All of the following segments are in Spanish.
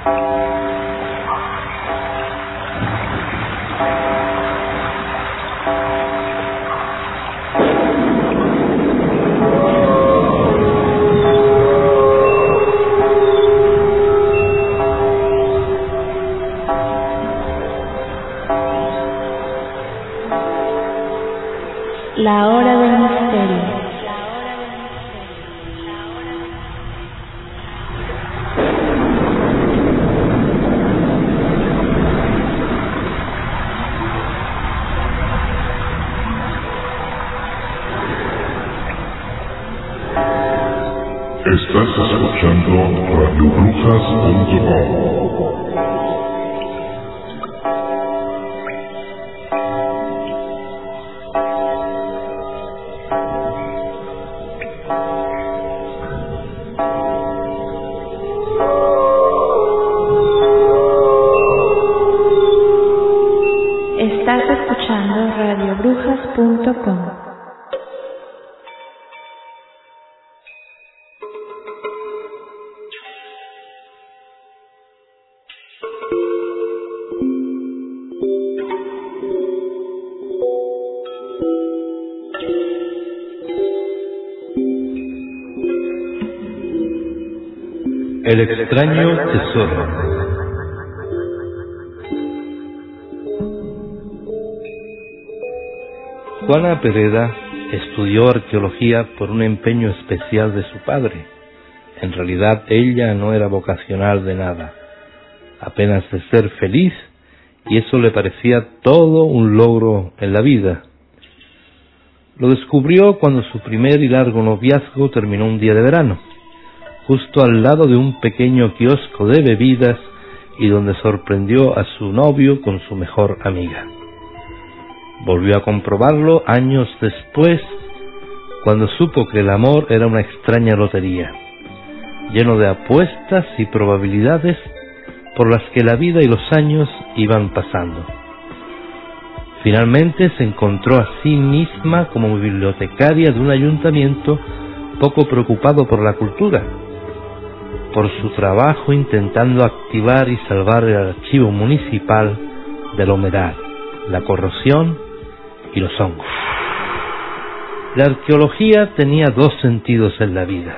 La hora del misterio. Estás escuchando radiobrujas.com. Estás escuchando radiobrujas.com. El extraño tesoro. Juana Pereda estudió arqueología por un empeño especial de su padre. En realidad ella no era vocacional de nada, apenas de ser feliz, y eso le parecía todo un logro en la vida. Lo descubrió cuando su primer y largo noviazgo terminó un día de verano, justo al lado de un pequeño kiosco de bebidas y donde sorprendió a su novio con su mejor amiga. Volvió a comprobarlo años después, cuando supo que el amor era una extraña lotería, lleno de apuestas y probabilidades por las que la vida y los años iban pasando. Finalmente se encontró a sí misma como bibliotecaria de un ayuntamiento poco preocupado por la cultura, por su trabajo intentando activar y salvar el archivo municipal de la humedad, la corrosión y los hongos. La arqueología tenía dos sentidos en la vida,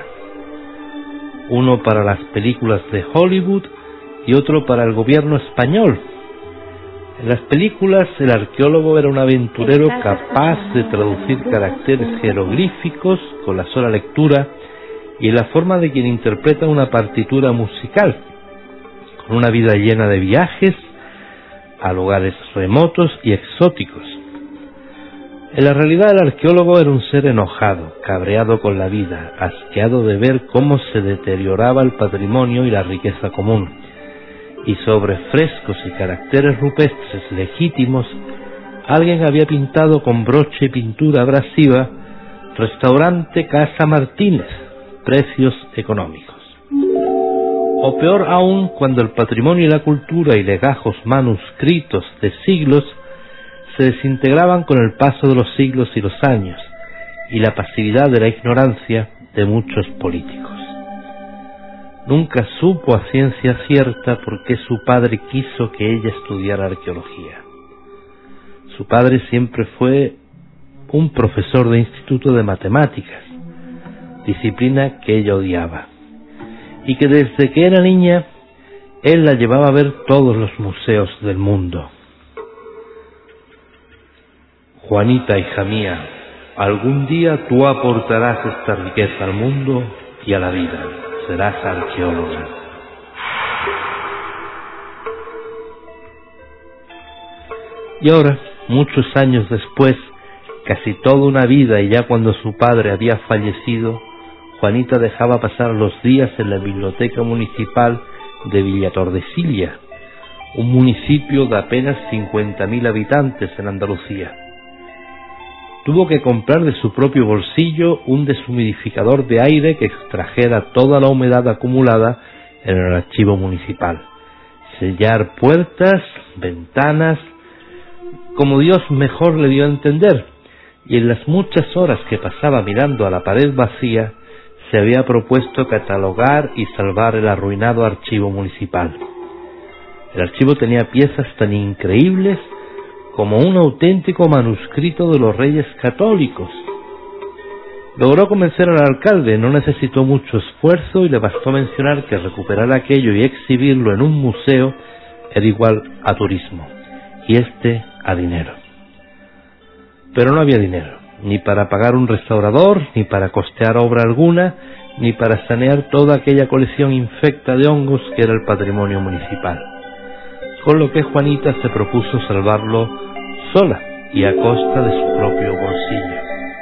uno para las películas de Hollywood y otro para el gobierno español. En las películas el arqueólogo era un aventurero capaz de traducir caracteres jeroglíficos con la sola lectura y en la forma de quien interpreta una partitura musical, con una vida llena de viajes a lugares remotos y exóticos. En la realidad el arqueólogo era un ser enojado, cabreado con la vida, asqueado de ver cómo se deterioraba el patrimonio y la riqueza común, y sobre frescos y caracteres rupestres legítimos, alguien había pintado con broche y pintura abrasiva: restaurante Casa Martínez, precios económicos. O peor aún, cuando el patrimonio y la cultura y legajos manuscritos de siglos se desintegraban con el paso de los siglos y los años, y la pasividad de la ignorancia de muchos políticos. Nunca supo a ciencia cierta por qué su padre quiso que ella estudiara arqueología. Su padre siempre fue un profesor de instituto de matemáticas, disciplina que ella odiaba, y que desde que era niña él la llevaba a ver todos los museos del mundo. Juanita, hija mía, algún día tú aportarás esta riqueza al mundo y a la vida. Serás arqueóloga. Y ahora, muchos años después, casi toda una vida, y ya cuando su padre había fallecido, Juanita dejaba pasar los días en la biblioteca municipal de Villatordesillas, un municipio de apenas 50.000 habitantes en Andalucía. Tuvo que comprar de su propio bolsillo un deshumidificador de aire que extrajera toda la humedad acumulada en el archivo municipal, sellar puertas, ventanas, como Dios mejor le dio a entender, y en las muchas horas que pasaba mirando a la pared vacía, se había propuesto catalogar y salvar el arruinado archivo municipal. El archivo tenía piezas tan increíbles como un auténtico manuscrito de los Reyes Católicos. Logró convencer al alcalde, no necesitó mucho esfuerzo y le bastó mencionar que recuperar aquello y exhibirlo en un museo era igual a turismo, y a dinero. Pero no había dinero, ni para pagar un restaurador, ni para costear obra alguna, ni para sanear toda aquella colección infecta de hongos que era el patrimonio municipal. Con lo que Juanita se propuso salvarlo sola y a costa de su propio bolsillo.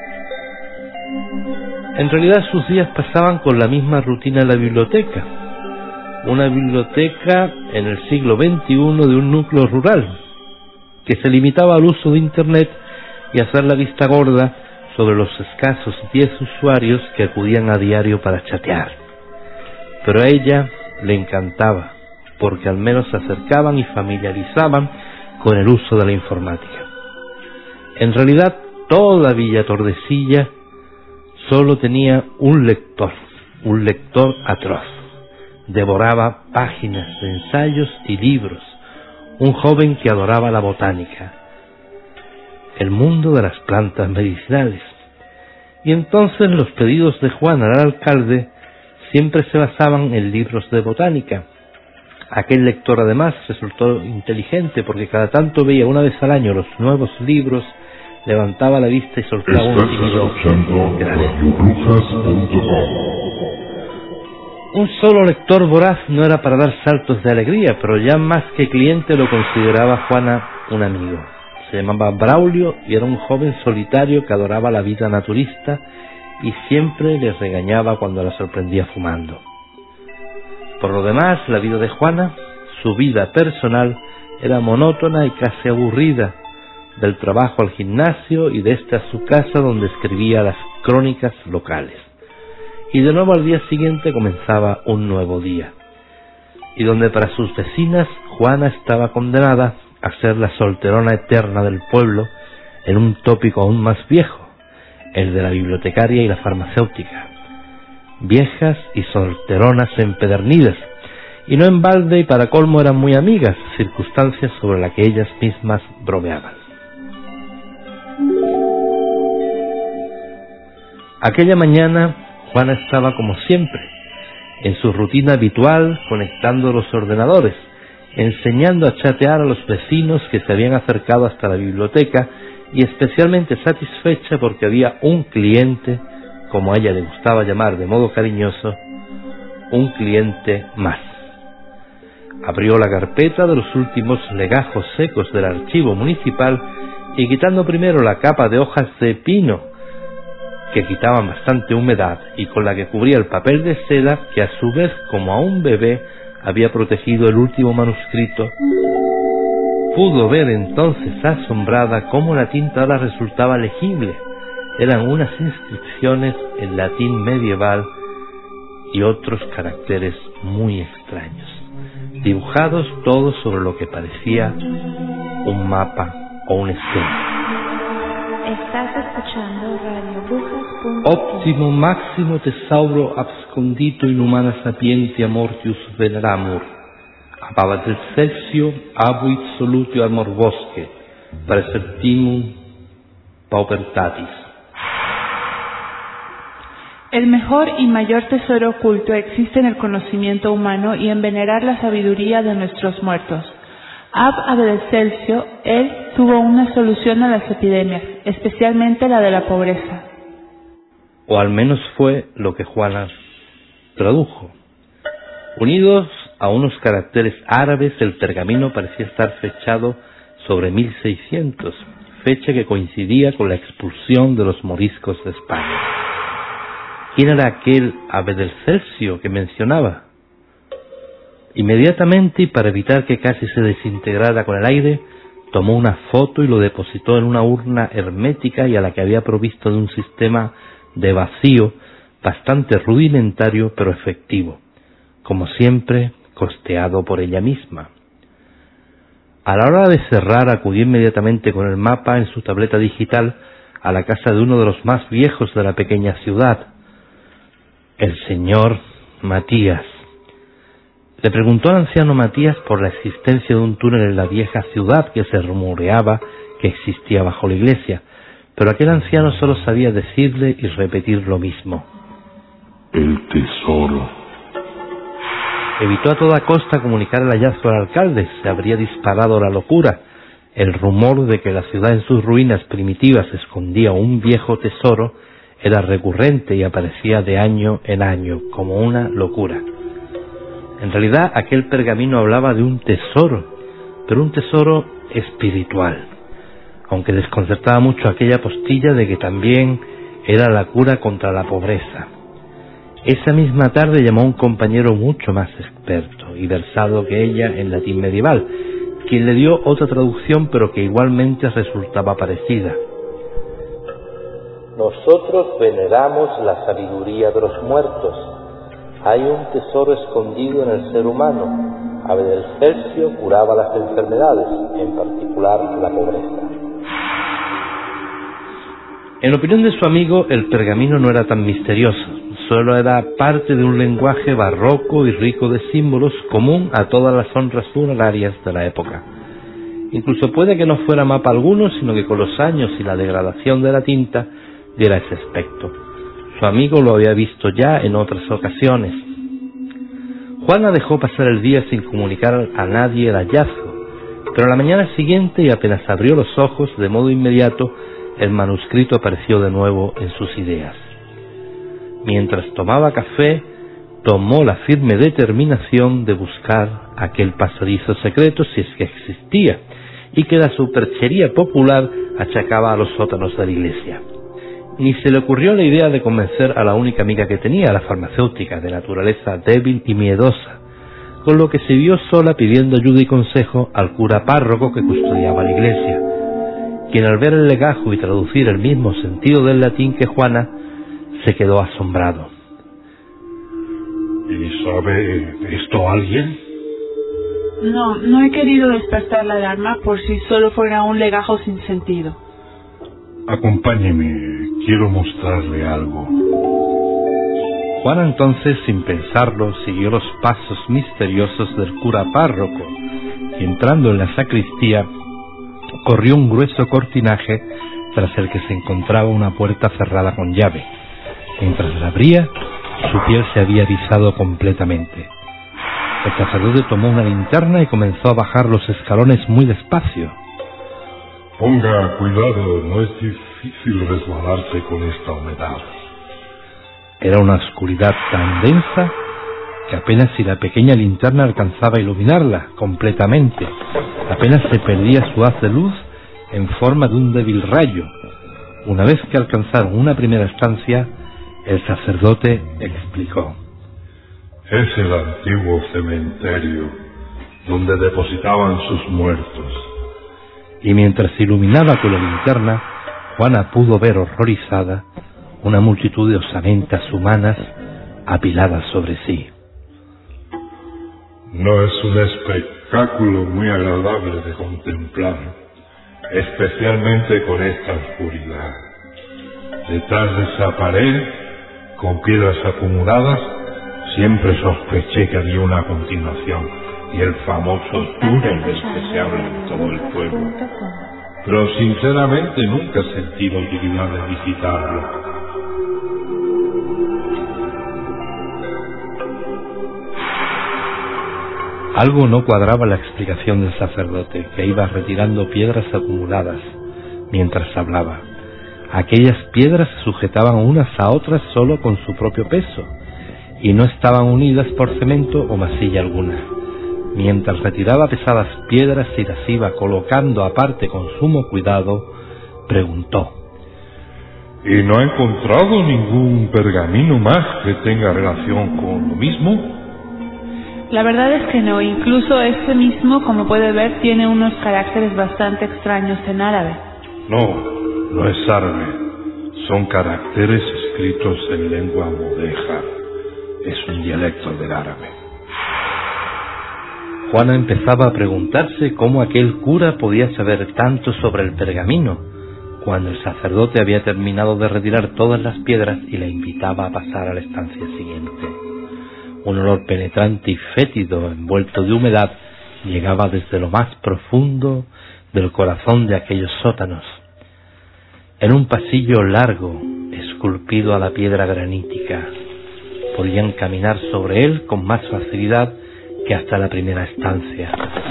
En realidad sus días pasaban con la misma rutina en la biblioteca. Una biblioteca en el siglo XXI de un núcleo rural, que se limitaba al uso de Internet y a hacer la vista gorda sobre los escasos 10 usuarios que acudían a diario para chatear. Pero a ella le encantaba, porque al menos se acercaban y familiarizaban con el uso de la informática. En realidad, toda Villa Tordesillas solo tenía un lector atroz. Devoraba páginas de ensayos y libros, un joven que adoraba la botánica, el mundo de las plantas medicinales. Y entonces los pedidos de Juan al alcalde siempre se basaban en libros de botánica. Aquel lector además resultó inteligente porque cada tanto veía una vez al año los nuevos libros, levantaba la vista y soltaba un tímido gracias. Un solo lector voraz no era para dar saltos de alegría, pero ya más que cliente lo consideraba Juana un amigo. Se llamaba Braulio y era un joven solitario que adoraba la vida naturista y siempre le regañaba cuando la sorprendía fumando. Por lo demás, la vida de Juana, su vida personal, era monótona y casi aburrida, del trabajo al gimnasio y de a su casa donde escribía las crónicas locales. Y de nuevo al día siguiente comenzaba un nuevo día, y donde para sus vecinas Juana estaba condenada a ser la solterona eterna del pueblo en un tópico aún más viejo, el de la bibliotecaria y la farmacéutica. Viejas y solteronas empedernidas, y no en balde y para colmo eran muy amigas, circunstancias sobre las que ellas mismas bromeaban. Aquella mañana Juana estaba como siempre, en su rutina habitual, conectando los ordenadores, enseñando a chatear a los vecinos que se habían acercado hasta la biblioteca y especialmente satisfecha porque había un cliente, como a ella le gustaba llamar de modo cariñoso, un cliente más. Abrió la carpeta de los últimos legajos secos del archivo municipal y quitando primero la capa de hojas de pino, que quitaban bastante humedad y con la que cubría el papel de seda que a su vez, como a un bebé, había protegido el último manuscrito, pudo ver entonces asombrada cómo la tinta ahora resultaba legible. Eran unas inscripciones en latín medieval y otros caracteres muy extraños, dibujados todos sobre lo que parecía un mapa o un esquema. Estás escuchando Radio Brujas.com. Optimo maximo tesauro abscondito in humana sapientia mortius veneramur, ababat excelsior abuit solutio amor bosque, praesertimum paupertatis. El mejor y mayor tesoro oculto existe en el conocimiento humano y en venerar la sabiduría de nuestros muertos. Ab Excelsior, él tuvo una solución a las epidemias, especialmente la de la pobreza. O al menos fue lo que Juana tradujo. Unidos a unos caracteres árabes, el pergamino parecía estar fechado sobre 1600, fecha que coincidía con la expulsión de los moriscos de España. ¿Quién era aquel Excelsior que mencionaba? Inmediatamente, y para evitar que casi se desintegrara con el aire, tomó una foto y lo depositó en una urna hermética y a la que había provisto de un sistema de vacío bastante rudimentario pero efectivo, como siempre costeado por ella misma. A la hora de cerrar, acudió inmediatamente con el mapa en su tableta digital a la casa de uno de los más viejos de la pequeña ciudad, el señor Matías. Le preguntó al anciano Matías por la existencia de un túnel en la vieja ciudad que se rumoreaba que existía bajo la iglesia, pero aquel anciano solo sabía decirle y repetir lo mismo. El tesoro. Evitó a toda costa comunicar el hallazgo al alcalde. Se habría disparado la locura. El rumor de que la ciudad en sus ruinas primitivas escondía un viejo tesoro era recurrente y aparecía de año en año como una locura. En realidad aquel pergamino hablaba de un tesoro, pero un tesoro espiritual, aunque desconcertaba mucho aquella postilla de que también era la cura contra la pobreza. Esa misma tarde llamó a un compañero mucho más experto y versado que ella en latín medieval, quien le dio otra traducción pero que igualmente resultaba parecida. Nosotros veneramos la sabiduría de los muertos. Hay un tesoro escondido en el ser humano. Abel del Celcio curaba las enfermedades, en particular la pobreza. En opinión de su amigo, el pergamino no era tan misterioso, solo era parte de un lenguaje barroco y rico de símbolos común a todas las honras funerarias de la época. Incluso puede que no fuera mapa alguno, sino que con los años y la degradación de la tinta diera ese aspecto. Su amigo lo había visto ya en otras ocasiones. Juana dejó pasar el día sin comunicar a nadie el hallazgo, pero a la mañana siguiente, y apenas abrió los ojos de modo inmediato, el manuscrito apareció de nuevo en sus ideas. Mientras tomaba café, tomó la firme determinación de buscar aquel pasadizo secreto si es que existía, y que la superchería popular achacaba a los sótanos de la iglesia. Ni se le ocurrió la idea de convencer a la única amiga que tenía, la farmacéutica, de naturaleza débil y miedosa, con lo que se vio sola pidiendo ayuda y consejo al cura párroco que custodiaba la iglesia, quien al ver el legajo y traducir el mismo sentido del latín que Juana, se quedó asombrado. ¿Y sabe esto alguien? No he querido despertar la alarma por si solo fuera un legajo sin sentido. Acompáñeme, quiero mostrarle algo. Juana entonces, sin pensarlo, siguió los pasos misteriosos del cura párroco, y entrando en la sacristía, corrió un grueso cortinaje tras el que se encontraba una puerta cerrada con llave. Mientras la abría, su piel se había erizado completamente. El sacerdote tomó una linterna y comenzó a bajar los escalones muy despacio. Ponga cuidado, no es difícil resbalarse con esta humedad. Era una oscuridad tan densa que apenas si la pequeña linterna alcanzaba a iluminarla completamente. Apenas se perdía su haz de luz en forma de un débil rayo. Una vez que alcanzaron una primera estancia, el sacerdote explicó. Es el antiguo cementerio donde depositaban sus muertos. Y mientras se iluminaba con la linterna, Juana pudo ver horrorizada una multitud de osamentas humanas apiladas sobre sí. No es un espectáculo muy agradable de contemplar, especialmente con esta oscuridad. Detrás de esa pared, con piedras acumuladas, siempre sospeché que había una continuación y el famoso túnel del que se habla en todo el pueblo. Pero sinceramente nunca he sentido utilidad de visitarlo. Algo no cuadraba la explicación del sacerdote, que iba retirando piedras acumuladas mientras hablaba. Aquellas piedras se sujetaban unas a otras solo con su propio peso, y no estaban unidas por cemento o masilla alguna. Mientras retiraba pesadas piedras y las iba colocando aparte con sumo cuidado, preguntó. ¿Y no ha encontrado ningún pergamino más que tenga relación con lo mismo? La verdad es que no, incluso este mismo, como puede ver, tiene unos caracteres bastante extraños en árabe. No es árabe, son caracteres escritos en lengua mudéjar, es un dialecto del árabe. Juana empezaba a preguntarse cómo aquel cura podía saber tanto sobre el pergamino, cuando el sacerdote había terminado de retirar todas las piedras y la invitaba a pasar a la estancia siguiente. Un olor penetrante y fétido, envuelto de humedad, llegaba desde lo más profundo del corazón de aquellos sótanos. En un pasillo largo, esculpido a la piedra granítica, podían caminar sobre él con más facilidad que hasta la primera estancia.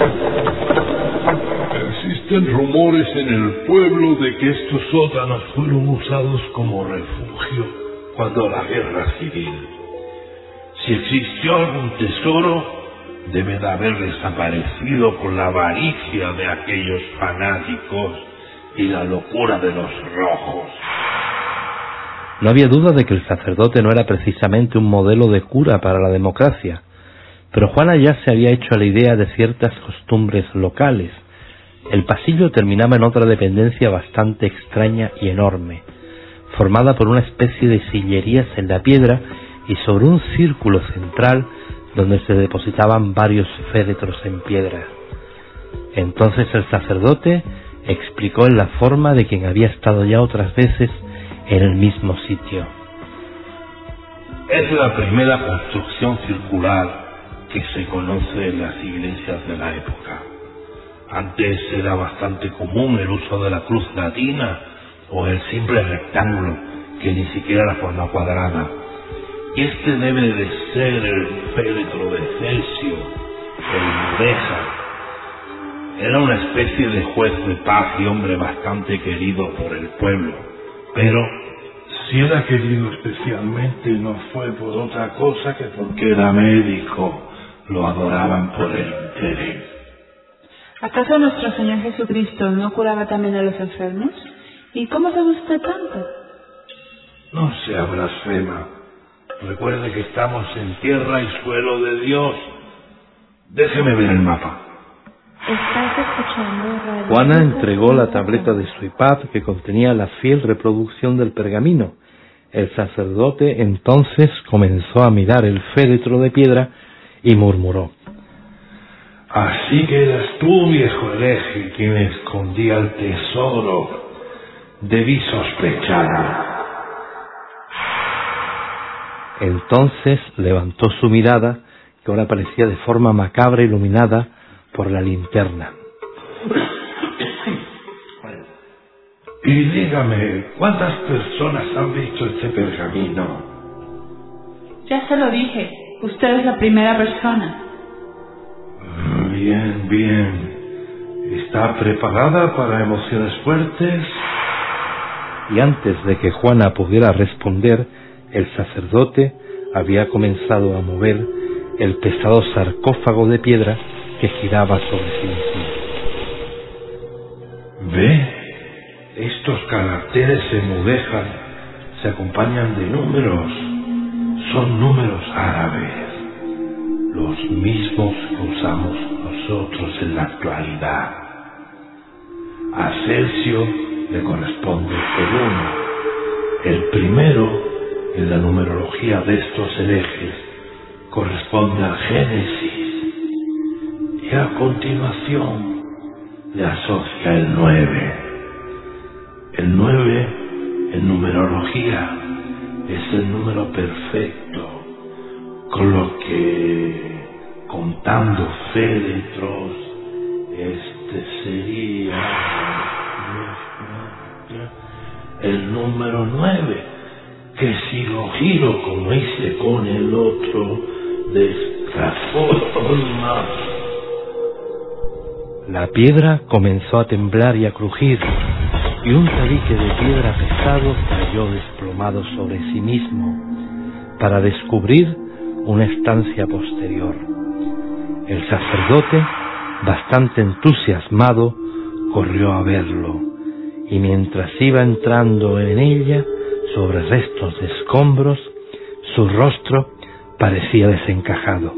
Existen rumores en el pueblo de que estos sótanos fueron usados como refugio cuando la guerra civil. Si existió algún tesoro, debe de haber desaparecido con la avaricia de aquellos fanáticos y la locura de los rojos. No había duda de que el sacerdote no era precisamente un modelo de cura para la democracia, pero Juana ya se había hecho a la idea de ciertas costumbres locales. El pasillo terminaba en otra dependencia bastante extraña y enorme, formada por una especie de sillerías en la piedra y sobre un círculo central donde se depositaban varios féretros en piedra. Entonces el sacerdote explicó en la forma de quien había estado ya otras veces en el mismo sitio. Es la primera construcción circular que se conoce en las iglesias de la época. Antes era bastante común el uso de la cruz latina o el simple rectángulo, que ni siquiera la forma cuadrada. Y este debe de ser el féretro de Celcio, el Mudéjar. Era una especie de juez de paz y hombre bastante querido por el pueblo. Pero si era querido especialmente, no fue por otra cosa que porque era médico. Lo adoraban por el interés. ¿Acaso nuestro Señor Jesucristo no curaba también a los enfermos? ¿Y cómo sabe usted tanto? No sea blasfema. Recuerde que estamos en tierra y suelo de Dios. Déjeme ver el mapa. Estás escuchando Radio Juana entregó la tableta de su iPad que contenía la fiel reproducción del pergamino. El sacerdote entonces comenzó a mirar el féretro de piedra y murmuró: Así que eras tú, viejo hereje, quien escondía el tesoro. Debí sospechar. Entonces levantó su mirada, que ahora parecía de forma macabra iluminada por la linterna. Y dígame, ¿cuántas personas han visto este pergamino? Ya se lo dije, usted es la primera persona. Bien, bien. ¿Está preparada para emociones fuertes? Y antes de que Juana pudiera responder, el sacerdote había comenzado a mover el pesado sarcófago de piedra que giraba sobre sí mismo. ¿Ve? Estos caracteres se mudejan, se acompañan de números. Son números árabes, los mismos que usamos nosotros en la actualidad. A Celcio le corresponde el 1. El primero en la numerología de estos herejes corresponde al Génesis, y a continuación le asocia el 9. El 9 en numerología es el número perfecto, con lo que, contando féretros, este sería el número 9, que si lo giro como hice con el otro, de esta forma. La piedra comenzó a temblar y a crujir, y un tabique de piedra pesado cayó desplomado sobre sí mismo, para descubrir una estancia posterior. El sacerdote, bastante entusiasmado, corrió a verlo, y mientras iba entrando en ella, sobre restos de escombros, su rostro parecía desencajado.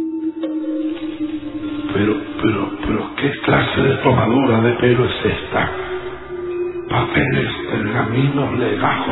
Pero, ¿qué clase de tomadura de pelo es esta? Papeles, pergaminos, legajos.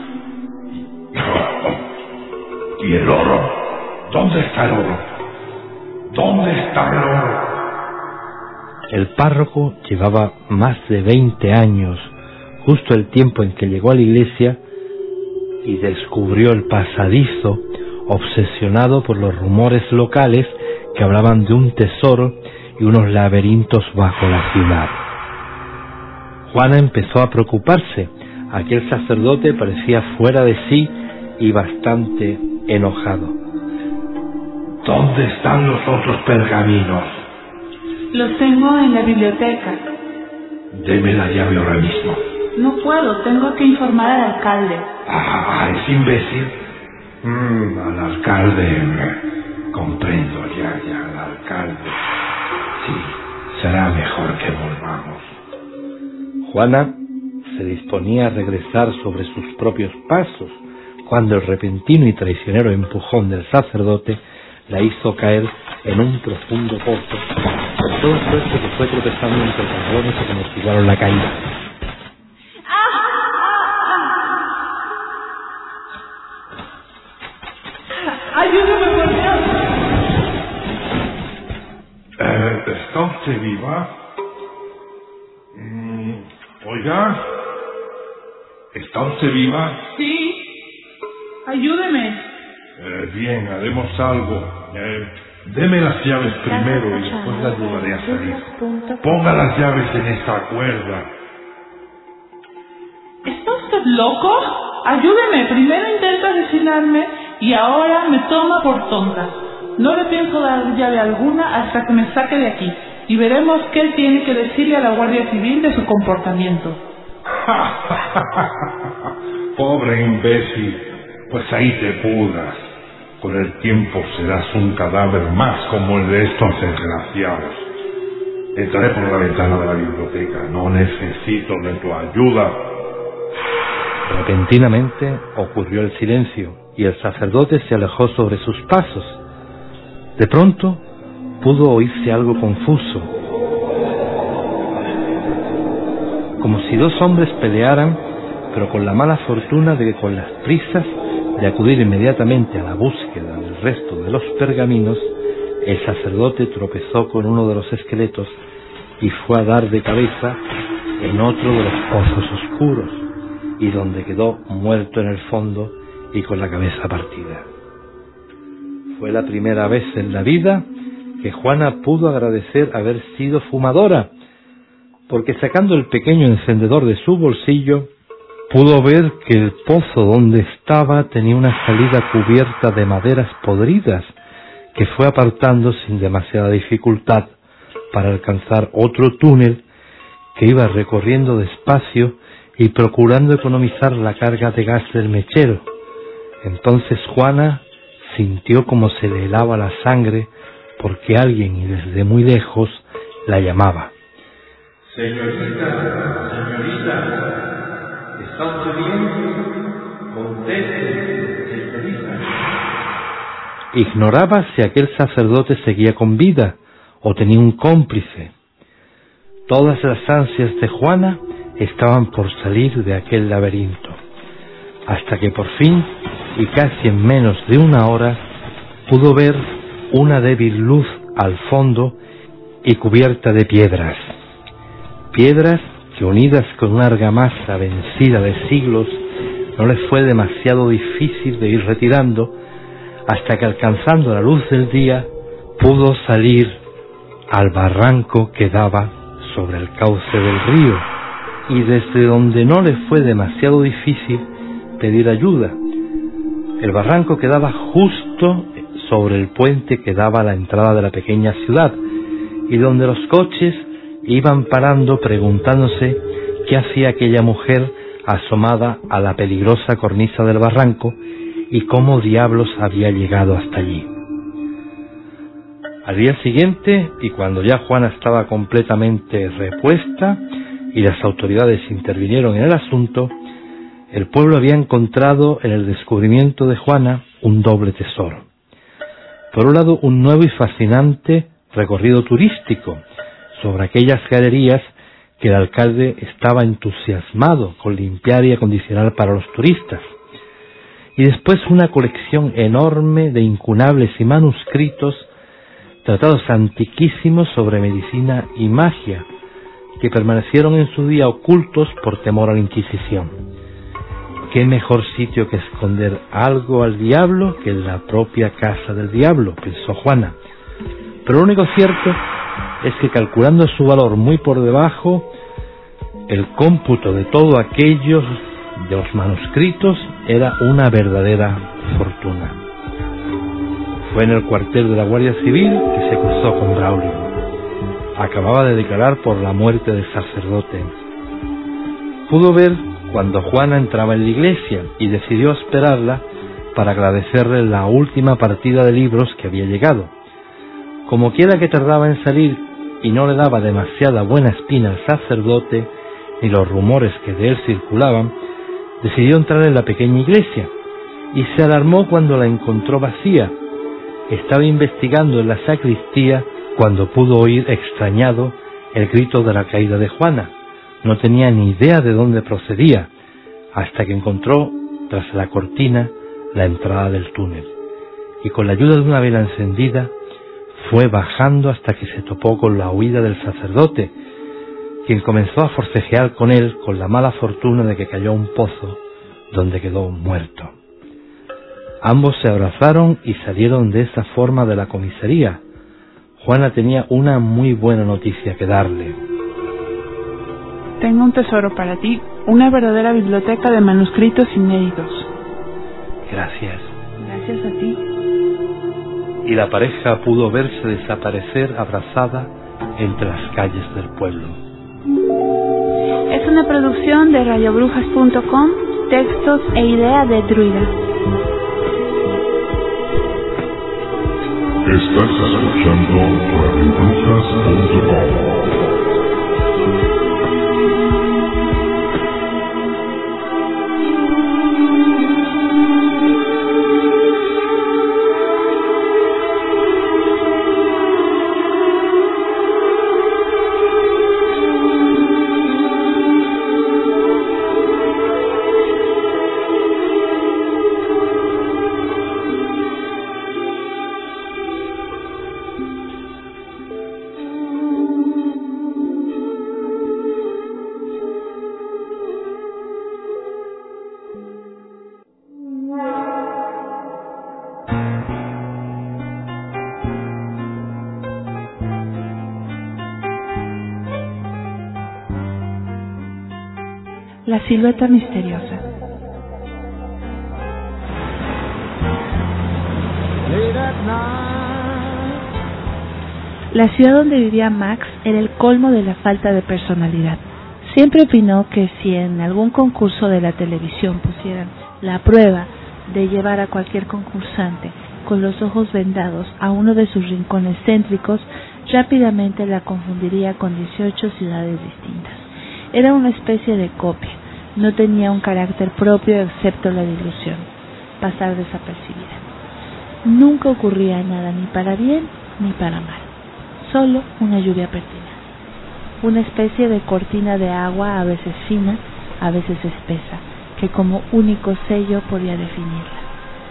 ¿Y el oro? ¿Dónde está el oro? ¿Dónde está el oro? El párroco llevaba más de 20 años, justo el tiempo en que llegó a la iglesia, y descubrió el pasadizo obsesionado por los rumores locales que hablaban de un tesoro y unos laberintos bajo la ciudad. Juana empezó a preocuparse. Aquel sacerdote parecía fuera de sí y bastante enojado. ¿Dónde están los otros pergaminos? Los tengo en la biblioteca. Deme la llave ahora mismo. No puedo, tengo que informar al alcalde. Es imbécil. Al alcalde. Comprendo ya, al alcalde. Sí, será mejor que volvamos. Juana se disponía a regresar sobre sus propios pasos, cuando el repentino y traicionero empujón del sacerdote la hizo caer en un profundo pozo, con todo suerte que fue tropezando entre dragones que amortiguaron la caída. ¡Ayúdame, por Dios! ¿Está usted viva? Oiga, ¿está usted viva? Sí. Ayúdeme. Bien, haremos algo. Deme las llaves primero y después la ayudaré a salir. Ponga las llaves en esta cuerda. ¿Está usted loco? Ayúdeme. Primero intenta asesinarme y ahora me toma por tonta. No le pienso dar llave alguna hasta que me saque de aquí. Y veremos qué él tiene que decirle a la Guardia Civil de su comportamiento. Pobre imbécil, pues ahí te pudras. Con el tiempo serás un cadáver más como el de estos desgraciados. Entraré por la ventana de la biblioteca. No necesito de tu ayuda. Repentinamente ocurrió el silencio y el sacerdote se alejó sobre sus pasos. De pronto pudo oírse algo confuso, como si dos hombres pelearan, pero con la mala fortuna de que con las prisas de acudir inmediatamente a la búsqueda del resto de los pergaminos, el sacerdote tropezó con uno de los esqueletos y fue a dar de cabeza en otro de los pozos oscuros, y donde quedó muerto en el fondo y con la cabeza partida. Fue la primera vez en la vida que Juana pudo agradecer haber sido fumadora, porque sacando el pequeño encendedor de su bolsillo, pudo ver que el pozo donde estaba tenía una salida cubierta de maderas podridas, que fue apartando sin demasiada dificultad para alcanzar otro túnel que iba recorriendo despacio y procurando economizar la carga de gas del mechero. Entonces Juana sintió como se le helaba la sangre porque alguien, y desde muy lejos, la llamaba. Señorita, ¿está usted bien? Conteste, señorita. Ignoraba si aquel sacerdote seguía con vida o tenía un cómplice. Todas las ansias de Juana estaban por salir de aquel laberinto, hasta que por fin, y casi en menos de una hora, pudo ver una débil luz al fondo y cubierta de piedras. Piedras que, unidas con una argamasa vencida de siglos, no le fue demasiado difícil de ir retirando, hasta que, alcanzando la luz del día, pudo salir al barranco que daba sobre el cauce del río, y desde donde no le fue demasiado difícil pedir ayuda. El barranco quedaba justo sobre el puente que daba a la entrada de la pequeña ciudad, y donde los coches iban parando preguntándose qué hacía aquella mujer asomada a la peligrosa cornisa del barranco y cómo diablos había llegado hasta allí. Al día siguiente, y cuando ya Juana estaba completamente repuesta y las autoridades intervinieron en el asunto, el pueblo había encontrado en el descubrimiento de Juana un doble tesoro. Por un lado, un nuevo y fascinante recorrido turístico sobre aquellas galerías que el alcalde estaba entusiasmado con limpiar y acondicionar para los turistas. Y después una colección enorme de incunables y manuscritos, tratados antiquísimos sobre medicina y magia, que permanecieron en su día ocultos por temor a la Inquisición. qué mejor sitio que esconder algo al diablo que en la propia casa del diablo, pensó Juana. Pero lo único cierto es que, calculando su valor muy por debajo, el cómputo de todo aquello de los manuscritos era una verdadera fortuna. Fue en el cuartel de la Guardia Civil que se cruzó con Braulio. Acababa de declarar por la muerte del sacerdote. Pudo ver cuando Juana entraba en la iglesia y decidió esperarla para agradecerle la última partida de libros que había llegado. Como quiera que tardaba en salir y no le daba demasiada buena espina al sacerdote ni los rumores que de él circulaban, decidió entrar en la pequeña iglesia y se alarmó cuando la encontró vacía. Estaba investigando en la sacristía cuando pudo oír extrañado el grito de la caída de Juana. No tenía ni idea de dónde procedía, hasta que encontró, tras la cortina, la entrada del túnel. Y con la ayuda de una vela encendida, fue bajando hasta que se topó con la huida del sacerdote, quien comenzó a forcejear con él con la mala fortuna de que cayó a un pozo, donde quedó muerto. Ambos se abrazaron y salieron de esa forma de la comisaría. Juana tenía una muy buena noticia que darle. Tengo un tesoro para ti, una verdadera biblioteca de manuscritos inéditos. Gracias. Gracias a ti. Y la pareja pudo verse desaparecer abrazada entre las calles del pueblo. Es una producción de radiobrujas.com, textos e idea de Druida. Estás escuchando radiobrujas.com. La silueta misteriosa. La ciudad donde vivía Max era el colmo de la falta de personalidad. Siempre opinó que si en algún concurso de la televisión pusieran la prueba de llevar a cualquier concursante con los ojos vendados a uno de sus rincones céntricos, rápidamente la confundiría con 18 ciudades distintas. Era una especie de copia, no tenía un carácter propio excepto la ilusión, pasar desapercibida. Nunca ocurría nada ni para bien ni para mal, solo una lluvia pertinaz, una especie de cortina de agua a veces fina, a veces espesa, que como único sello podía definirla.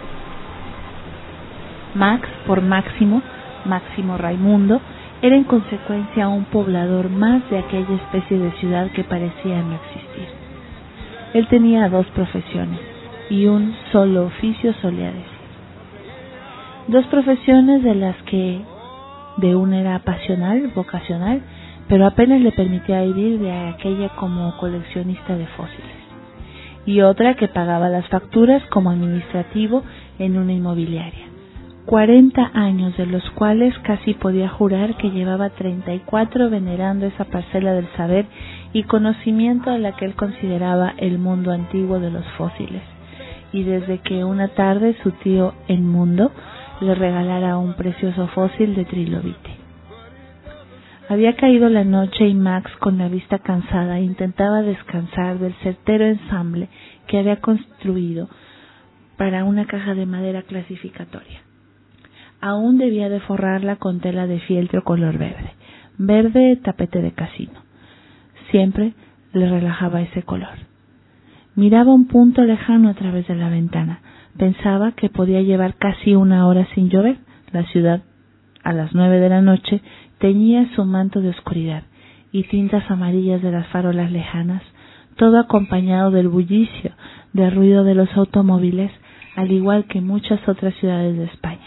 Max, por Máximo Raimundo, era en consecuencia un poblador más de aquella especie de ciudad que parecía no existir. Él tenía 2 profesiones y un solo oficio, solía decir. 2 profesiones de las que de una era pasional, vocacional, pero apenas le permitía vivir de aquella como coleccionista de fósiles, y otra que pagaba las facturas como administrativo en una inmobiliaria. 40 años, de los cuales casi podía jurar que llevaba 34 venerando esa parcela del saber y conocimiento a la que él consideraba el mundo antiguo de los fósiles, y desde que una tarde su tío Edmundo le regalara un precioso fósil de trilobite. Había caído la noche y Max, con la vista cansada, intentaba descansar del certero ensamble que había construido para una caja de madera clasificatoria. Aún debía de forrarla con tela de fieltro color verde tapete de casino. Siempre le relajaba ese color. Miraba un punto lejano a través de la ventana. Pensaba que podía llevar casi 1 hora sin llover. La ciudad, a las 9 de la noche, teñía su manto de oscuridad, y tintas amarillas de las farolas lejanas todo acompañado del bullicio, del ruido de los automóviles, al igual que muchas otras ciudades de España.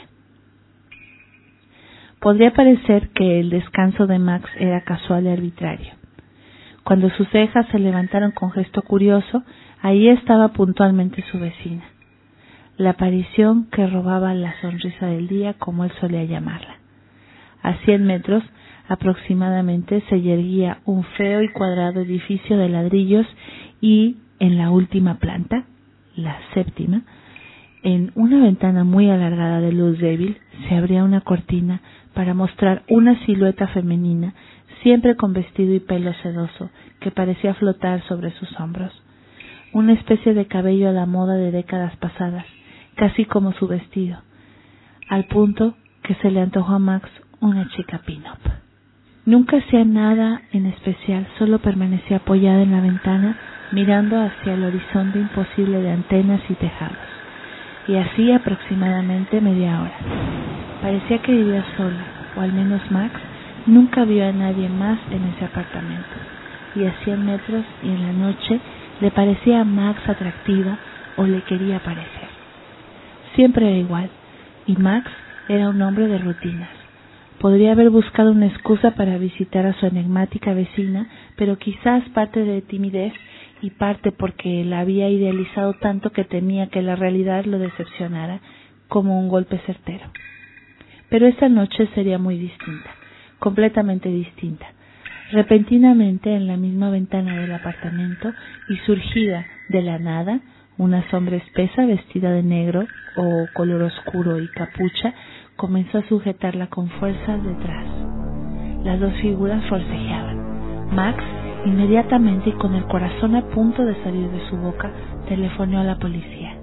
Podría parecer que el descanso de Max era casual y arbitrario. Cuando sus cejas se levantaron con gesto curioso, ahí estaba puntualmente su vecina, la aparición que robaba la sonrisa del día, como él solía llamarla. A 100 metros aproximadamente se yerguía un feo y cuadrado edificio de ladrillos y en la última planta, la séptima, en una ventana muy alargada de luz débil, se abría una cortina para mostrar una silueta femenina, siempre con vestido y pelo sedoso, que parecía flotar sobre sus hombros. Una especie de cabello a la moda de décadas pasadas, casi como su vestido, al punto que se le antojó a Max una chica pin-up. Nunca hacía nada en especial, solo permanecía apoyada en la ventana, mirando hacia el horizonte imposible de antenas y tejados. Y así aproximadamente media hora. Parecía que vivía sola, o al menos Max nunca vio a nadie más en ese apartamento. Y a 100 metros y en la noche le parecía a Max atractiva o le quería parecer. Siempre era igual, y Max era un hombre de rutinas. Podría haber buscado una excusa para visitar a su enigmática vecina, pero quizás parte de timidez y parte porque la había idealizado tanto que temía que la realidad lo decepcionara como un golpe certero. Pero esa noche sería muy distinta, completamente distinta. Repentinamente, en la misma ventana del apartamento y surgida de la nada, una sombra espesa vestida de negro o color oscuro y capucha comenzó a sujetarla con fuerza detrás. Las dos figuras forcejeaban. Max, inmediatamente y con el corazón a punto de salir de su boca, telefoneó a la policía.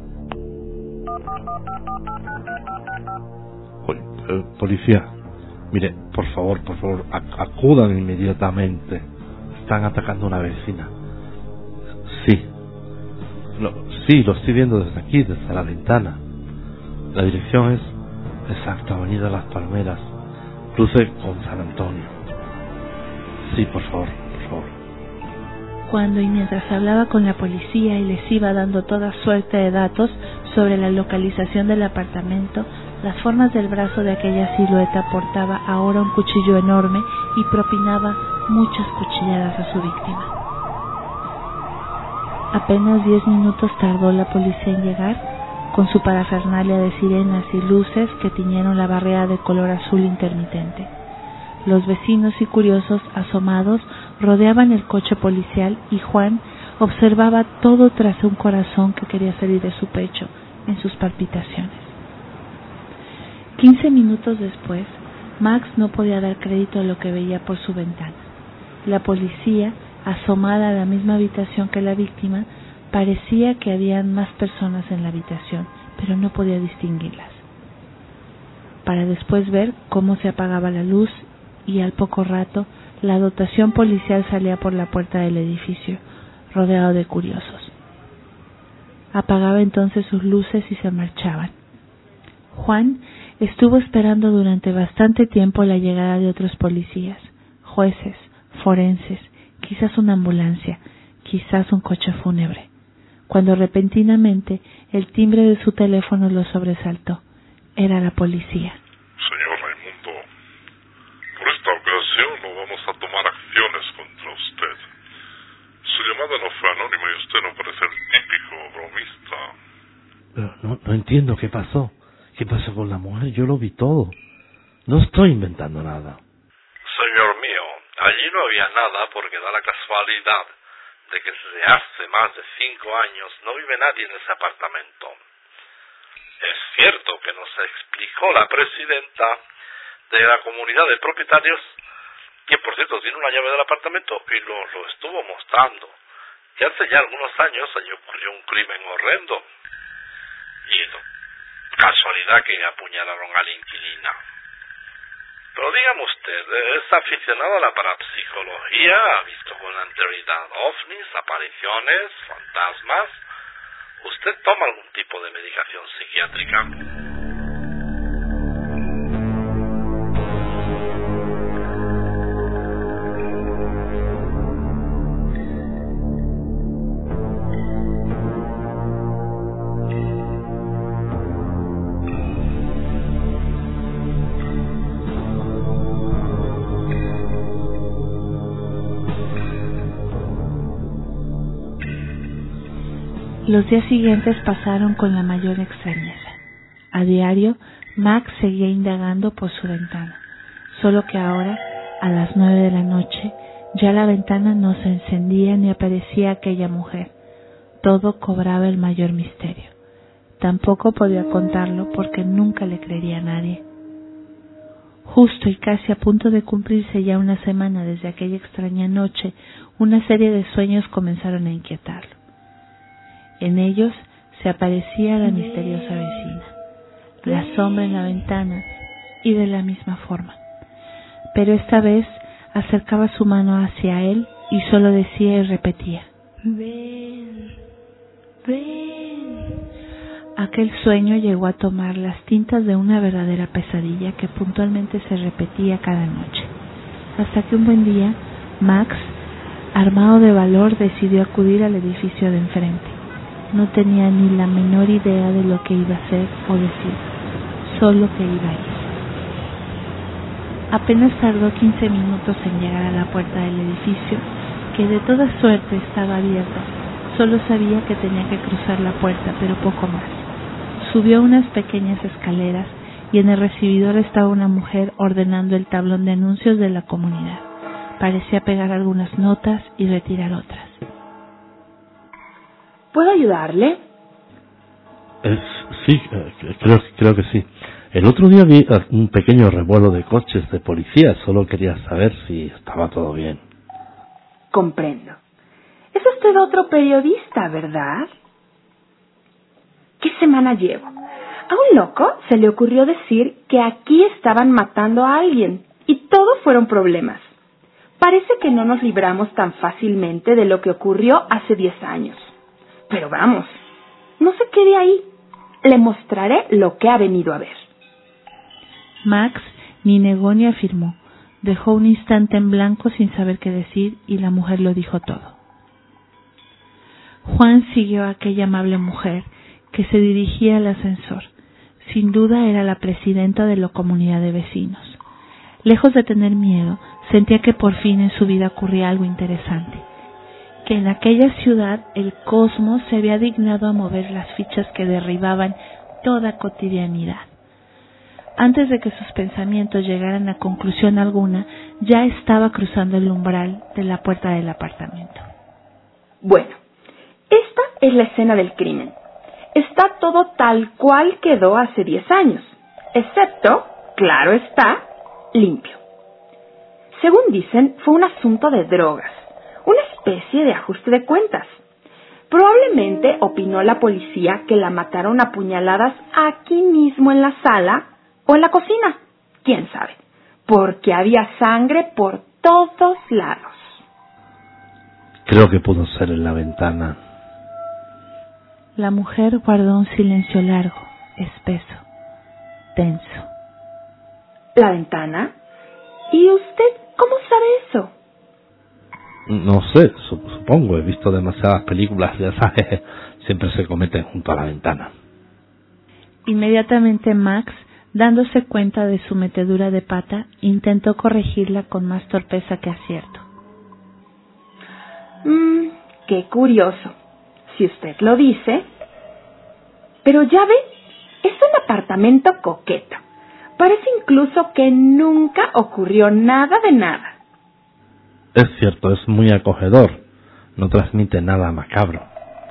Policía, mire, por favor, acudan inmediatamente. Están atacando a una vecina. Sí, lo estoy viendo desde aquí, desde la ventana. La dirección es exacta, Avenida Las Palmeras, cruce con San Antonio. Sí, por favor. Cuando y mientras hablaba con la policía y les iba dando toda suerte de datos sobre la localización del apartamento, las formas del brazo de aquella silueta portaba ahora un cuchillo enorme y propinaba muchas cuchilladas a su víctima. Apenas 10 minutos tardó la policía en llegar, con su parafernalia de sirenas y luces que tiñeron la barrera de color azul intermitente. Los vecinos y curiosos asomados rodeaban el coche policial y Juan observaba todo tras un corazón que quería salir de su pecho en sus palpitaciones. 15 minutos después, Max no podía dar crédito a lo que veía por su ventana. La policía, asomada a la misma habitación que la víctima, parecía que habían más personas en la habitación, pero no podía distinguirlas. Para después ver cómo se apagaba la luz y al poco rato la dotación policial salía por la puerta del edificio, rodeado de curiosos. Apagaba entonces sus luces y se marchaban. Juan estuvo esperando durante bastante tiempo la llegada de otros policías, jueces, forenses, quizás una ambulancia, quizás un coche fúnebre, cuando repentinamente el timbre de su teléfono lo sobresaltó. Era la policía. Señor Raimundo, por esta ocasión no vamos a tomar acciones contra usted. Su llamada no fue anónima y usted no parece el típico bromista. Pero no entiendo qué pasó. ¿Qué pasó con la mujer? Yo lo vi todo. No estoy inventando nada. Señor mío, allí no había nada porque da la casualidad de que desde hace más de 5 años no vive nadie en ese apartamento. Es cierto que nos explicó la presidenta de la comunidad de propietarios, que por cierto tiene una llave del apartamento y lo estuvo mostrando, que hace ya algunos años allí ocurrió un crimen horrendo. Y casualidad que apuñalaron a la inquilina. Pero dígame usted, ¿es aficionado a la parapsicología? ¿Ha visto con anterioridad ovnis, apariciones, fantasmas? ¿Usted toma algún tipo de medicación psiquiátrica? Los días siguientes pasaron con la mayor extrañeza. A diario, Max seguía indagando por su ventana, solo que ahora, a las 9 de la noche, ya la ventana no se encendía ni aparecía aquella mujer. Todo cobraba el mayor misterio. Tampoco podía contarlo porque nunca le creería a nadie. Justo y casi a punto de cumplirse ya una semana desde aquella extraña noche, una serie de sueños comenzaron a inquietarlo. En ellos se aparecía la misteriosa vecina, la sombra en la ventana y de la misma forma. Pero esta vez acercaba su mano hacia él y solo decía y repetía: ven, ven. Aquel sueño llegó a tomar las tintas de una verdadera pesadilla que puntualmente se repetía cada noche, hasta que un buen día Max, armado de valor, decidió acudir al edificio de enfrente. No tenía ni la menor idea de lo que iba a hacer o decir, solo que iba a ir. Apenas tardó 15 minutos en llegar a la puerta del edificio, que de toda suerte estaba abierta. Solo sabía que tenía que cruzar la puerta, pero poco más. Subió unas pequeñas escaleras y en el recibidor estaba una mujer ordenando el tablón de anuncios de la comunidad. Parecía pegar algunas notas y retirar otras. ¿Puedo ayudarle? Sí, creo que sí. El otro día vi un pequeño revuelo de coches de policía. Solo quería saber si estaba todo bien. Comprendo. Es usted otro periodista, ¿verdad? ¿Qué semana llevo? A un loco se le ocurrió decir que aquí estaban matando a alguien y todo fueron problemas. Parece que no nos libramos tan fácilmente de lo que ocurrió hace 10 años. Pero vamos, no se quede ahí. Le mostraré lo que ha venido a ver. Max ni negó ni afirmó. Dejó un instante en blanco sin saber qué decir y la mujer lo dijo todo. Juan siguió a aquella amable mujer que se dirigía al ascensor. Sin duda era la presidenta de la comunidad de vecinos. Lejos de tener miedo, sentía que por fin en su vida ocurría algo interesante, que en aquella ciudad el cosmos se había dignado a mover las fichas que derribaban toda cotidianidad. Antes de que sus pensamientos llegaran a conclusión alguna, ya estaba cruzando el umbral de la puerta del apartamento. Bueno, esta es la escena del crimen. Está todo tal cual quedó hace 10 años, excepto, claro está, limpio. Según dicen, fue un asunto de drogas, una especie de ajuste de cuentas. Probablemente opinó la policía que la mataron a puñaladas aquí mismo en la sala o en la cocina, quién sabe, porque había sangre por todos lados. Creo que pudo ser en la ventana. La mujer guardó un silencio largo, espeso, tenso. ¿La ventana? ¿Y usted cómo sabe eso? No sé, supongo. He visto demasiadas películas, ya sabes, siempre se cometen junto a la ventana. Inmediatamente Max, dándose cuenta de su metedura de pata, intentó corregirla con más torpeza que acierto. Qué curioso, si usted lo dice. Pero ya ve, es un apartamento coqueto. Parece incluso que nunca ocurrió nada de nada. Es cierto, es muy acogedor. No transmite nada macabro.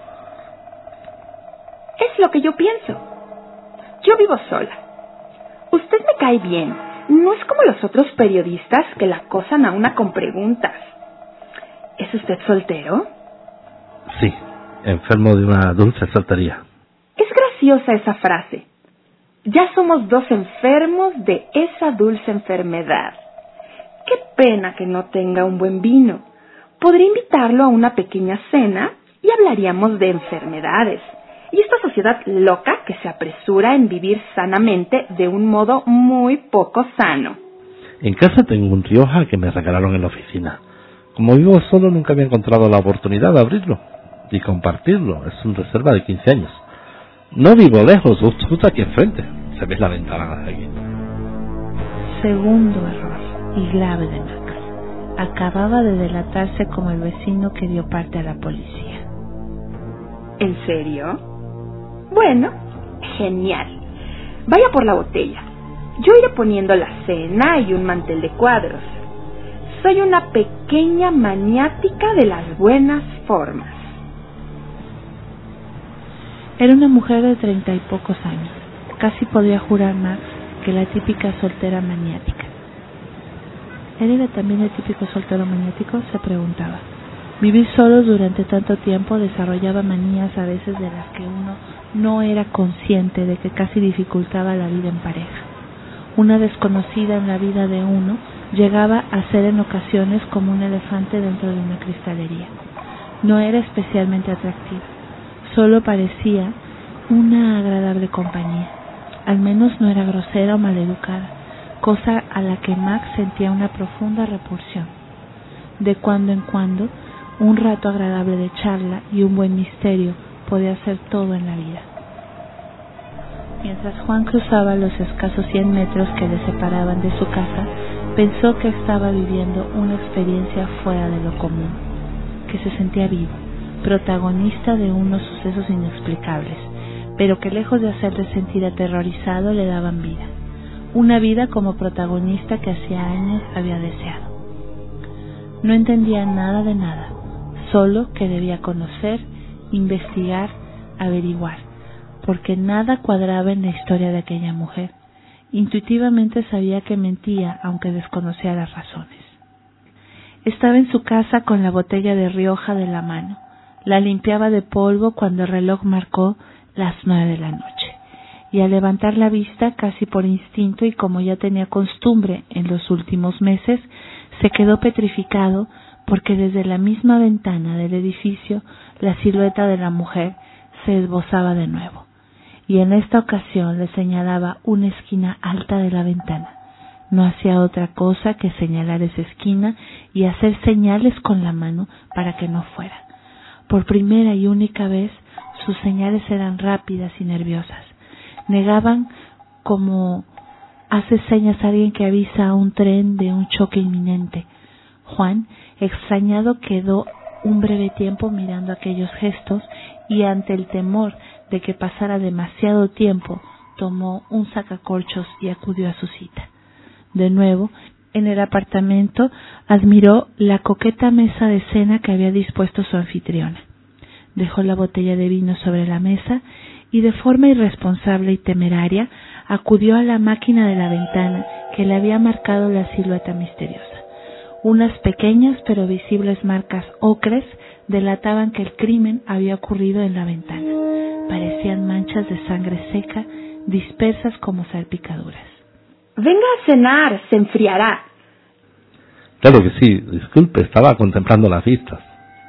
Es lo que yo pienso. Yo vivo sola. Usted me cae bien. No es como los otros periodistas que la acosan a una con preguntas. ¿Es usted soltero? Sí, enfermo de una dulce soltería. Es graciosa esa frase. Ya somos dos enfermos de esa dulce enfermedad. Qué pena que no tenga un buen vino. Podría invitarlo a una pequeña cena y hablaríamos de enfermedades. Y esta sociedad loca que se apresura en vivir sanamente de un modo muy poco sano. En casa tengo un Rioja que me regalaron en la oficina. Como vivo solo, nunca había encontrado la oportunidad de abrirlo y compartirlo. Es una reserva de 15 años. No vivo lejos, justo aquí enfrente. Se ve la ventana de aquí. Segundo error, y grave de Max. Acababa de delatarse como el vecino que dio parte a la policía. ¿En serio? Bueno, genial. Vaya por la botella. Yo iré poniendo la cena y un mantel de cuadros. Soy una pequeña maniática de las buenas formas. Era una mujer de 30 y pocos años. Casi podía jurar Max que la típica soltera maniática. ¿Él era también el típico soltero maniático?, se preguntaba. Vivir solo durante tanto tiempo desarrollaba manías a veces de las que uno no era consciente, de que casi dificultaba la vida en pareja. Una desconocida en la vida de uno llegaba a ser en ocasiones como un elefante dentro de una cristalería. No era especialmente atractiva, solo parecía una agradable compañía. Al menos no era grosera o maleducada, cosa a la que Max sentía una profunda repulsión. De cuando en cuando, un rato agradable de charla y un buen misterio podía ser todo en la vida. Mientras Juan cruzaba los escasos 100 metros que le separaban de su casa, pensó que estaba viviendo una experiencia fuera de lo común, que se sentía vivo, protagonista de unos sucesos inexplicables, pero que lejos de hacerle sentir aterrorizado le daban vida. Una vida como protagonista que hacía años había deseado. No entendía nada de nada, solo que debía conocer, investigar, averiguar, porque nada cuadraba en la historia de aquella mujer. Intuitivamente sabía que mentía, aunque desconocía las razones. Estaba en su casa con la botella de Rioja de la mano. La limpiaba de polvo cuando el reloj marcó las 9 de la noche. Y al levantar la vista, casi por instinto y como ya tenía costumbre en los últimos meses, se quedó petrificado porque desde la misma ventana del edificio la silueta de la mujer se esbozaba de nuevo. Y en esta ocasión le señalaba una esquina alta de la ventana. No hacía otra cosa que señalar esa esquina y hacer señales con la mano para que no fuera. Por primera y única vez, sus señales eran rápidas y nerviosas. Negaban como hace señas a alguien que avisa a un tren de un choque inminente. Juan, extrañado, quedó un breve tiempo mirando aquellos gestos y ante el temor de que pasara demasiado tiempo, tomó un sacacorchos y acudió a su cita. De nuevo, en el apartamento, admiró la coqueta mesa de cena que había dispuesto su anfitriona. Dejó la botella de vino sobre la mesa y de forma irresponsable y temeraria acudió a la máquina de la ventana que le había marcado la silueta misteriosa. Unas pequeñas pero visibles marcas ocres delataban que el crimen había ocurrido en la ventana. Parecían manchas de sangre seca, dispersas como salpicaduras. Venga a cenar, se enfriará. Claro que sí, disculpe, estaba contemplando las vistas.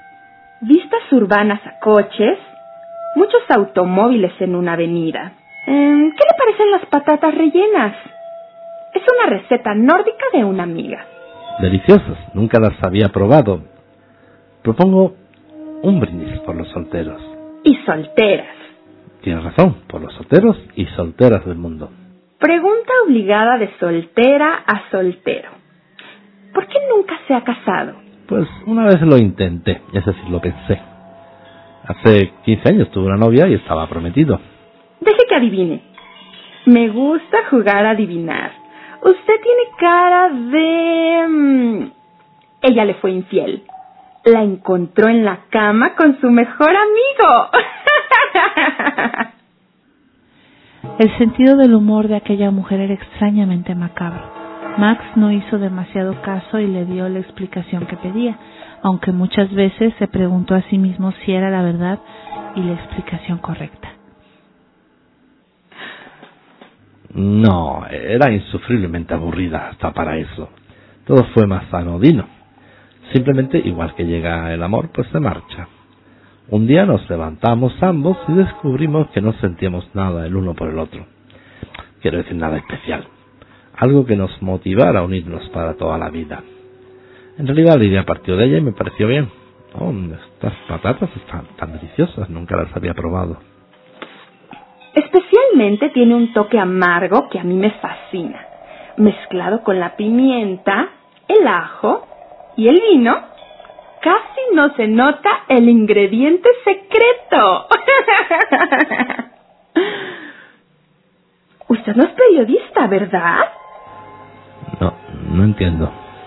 Vistas urbanas a coches, muchos automóviles en una avenida. ¿Qué le parecen las patatas rellenas? Es una receta nórdica de una amiga. Deliciosas, nunca las había probado. Propongo un brindis por los solteros. Y solteras. Tienes razón, por los solteros y solteras del mundo. Pregunta obligada de soltera a soltero. ¿Por qué nunca se ha casado? Pues una vez lo intenté, es decir, lo pensé. Hace 15 años tuve una novia y estaba prometido. Deje que adivine. Me gusta jugar a adivinar. Usted tiene cara de... Ella le fue infiel. La encontró en la cama con su mejor amigo. El sentido del humor de aquella mujer era extrañamente macabro. Max no hizo demasiado caso y le dio la explicación que pedía, aunque muchas veces se preguntó a sí mismo si era la verdad y la explicación correcta. No, era insufriblemente aburrida hasta para eso. Todo fue más anodino. Simplemente, igual que llega el amor, pues se marcha. Un día nos levantamos ambos y descubrimos que no sentíamos nada el uno por el otro. Quiero decir, nada especial. Algo que nos motivara a unirnos para toda la vida. En realidad la idea partió de ella y me pareció bien. Oh, estas patatas están tan deliciosas, nunca las había probado. Especialmente tiene un toque amargo que a mí me fascina. Mezclado con la pimienta, el ajo y el vino, casi no se nota el ingrediente secreto. Usted no es periodista, ¿verdad? No entiendo.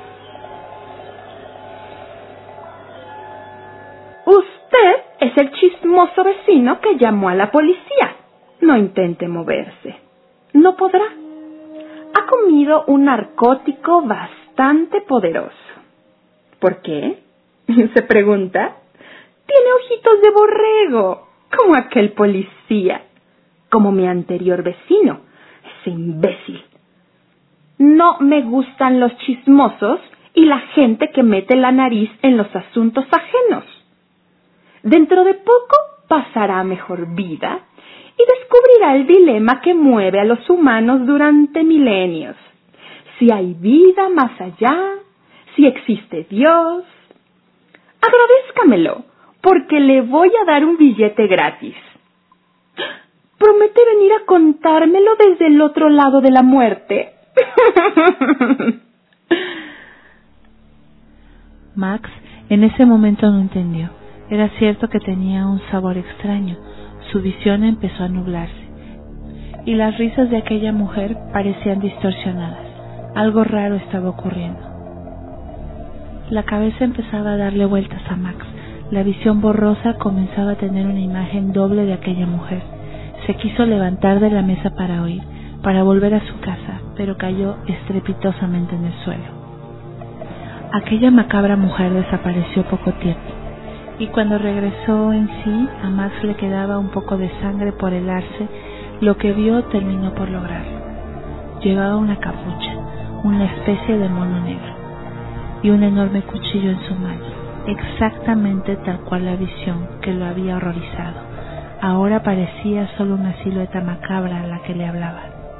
Usted es el chismoso vecino que llamó a la policía. No intente moverse. No podrá. Ha comido un narcótico bastante poderoso. ¿Por qué? Se pregunta. Tiene ojitos de borrego, como aquel policía, como mi anterior vecino, ese imbécil. No me gustan los chismosos y la gente que mete la nariz en los asuntos ajenos. Dentro de poco pasará a mejor vida y descubrirá el dilema que mueve a los humanos durante milenios. Si hay vida más allá, si existe Dios. Agradézcamelo, porque le voy a dar un billete gratis. ¿Promete venir a contármelo desde el otro lado de la muerte? Max en ese momento no entendió. Era cierto que tenía un sabor extraño. Su visión empezó a nublarse y las risas de aquella mujer parecían distorsionadas. Algo raro estaba ocurriendo. La cabeza empezaba a darle vueltas a Max. La visión borrosa comenzaba a tener una imagen doble de aquella mujer. Se quiso levantar de la mesa para huir, para volver a su casa, pero cayó estrepitosamente en el suelo. Aquella macabra mujer desapareció poco tiempo, y cuando regresó en sí, a Max le quedaba un poco de sangre por helarse. Lo que vio terminó por lograrlo. Llevaba una capucha, una especie de mono negro, y un enorme cuchillo en su mano, exactamente tal cual la visión que lo había horrorizado. Ahora parecía solo una silueta macabra a la que le hablaba.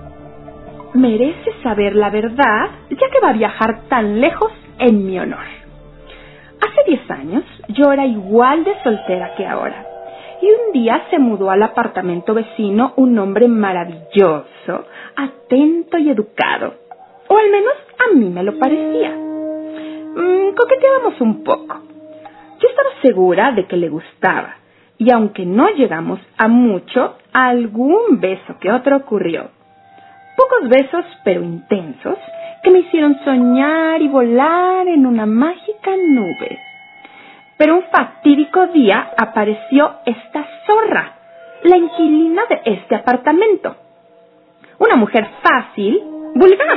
Merece saber la verdad, ya que va a viajar tan lejos en mi honor. Hace 10 años yo era igual de soltera que ahora, y un día se mudó al apartamento vecino un hombre maravilloso, atento y educado, o al menos a mí me lo parecía. Coqueteábamos un poco. Yo estaba segura de que le gustaba, y aunque no llegamos a mucho, algún beso que otro ocurrió. Pocos besos, pero intensos, que me hicieron soñar y volar en una mágica nube. Pero un fatídico día apareció esta zorra, la inquilina de este apartamento. Una mujer fácil, vulgar.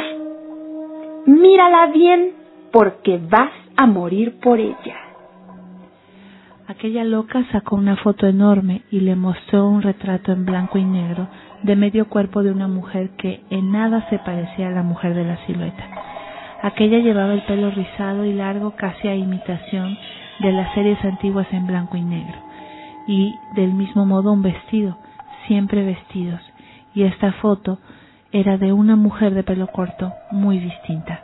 Mírala bien, porque vas a morir por ella. Aquella loca sacó una foto enorme y le mostró un retrato en blanco y negro de medio cuerpo de una mujer que en nada se parecía a la mujer de la silueta. Aquella llevaba el pelo rizado y largo, casi a imitación de las series antiguas en blanco y negro, y del mismo modo un vestido, siempre vestidos, y esta foto era de una mujer de pelo corto, muy distinta.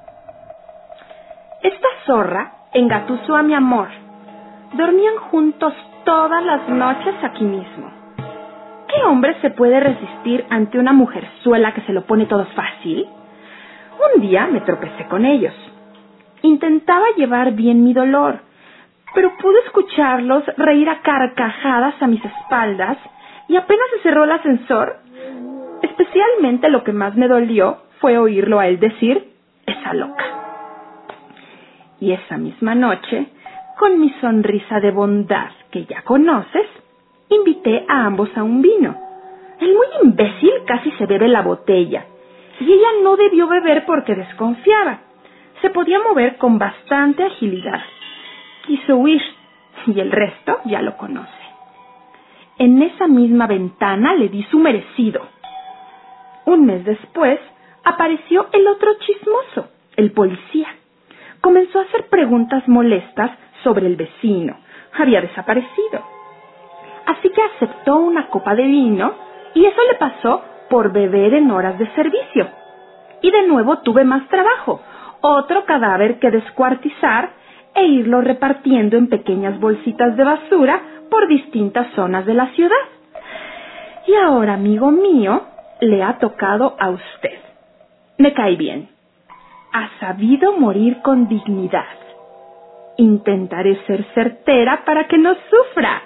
Esta zorra engatusó a mi amor. Dormían juntos todas las noches aquí mismo. ¿Qué hombre se puede resistir ante una mujerzuela que se lo pone todo fácil? Un día me tropecé con ellos. Intentaba llevar bien mi dolor, pero pude escucharlos reír a carcajadas a mis espaldas y apenas se cerró el ascensor. Especialmente lo que más me dolió fue oírlo a él decir, esa loca. Y esa misma noche, con mi sonrisa de bondad que ya conoces, invité a ambos a un vino. El muy imbécil casi se bebe la botella, y ella no debió beber porque desconfiaba. Se podía mover con bastante agilidad. Quiso huir, y el resto ya lo conoce. En esa misma ventana le di su merecido. Un mes después, apareció el otro chismoso, el policía. Comenzó a hacer preguntas molestas sobre el vecino. Había desaparecido. Así que aceptó una copa de vino y eso le pasó por beber en horas de servicio. Y de nuevo tuve más trabajo, otro cadáver que descuartizar e irlo repartiendo en pequeñas bolsitas de basura por distintas zonas de la ciudad. Y ahora, amigo mío, le ha tocado a usted. Me cae bien. Ha sabido morir con dignidad. Intentaré ser certera para que no sufra.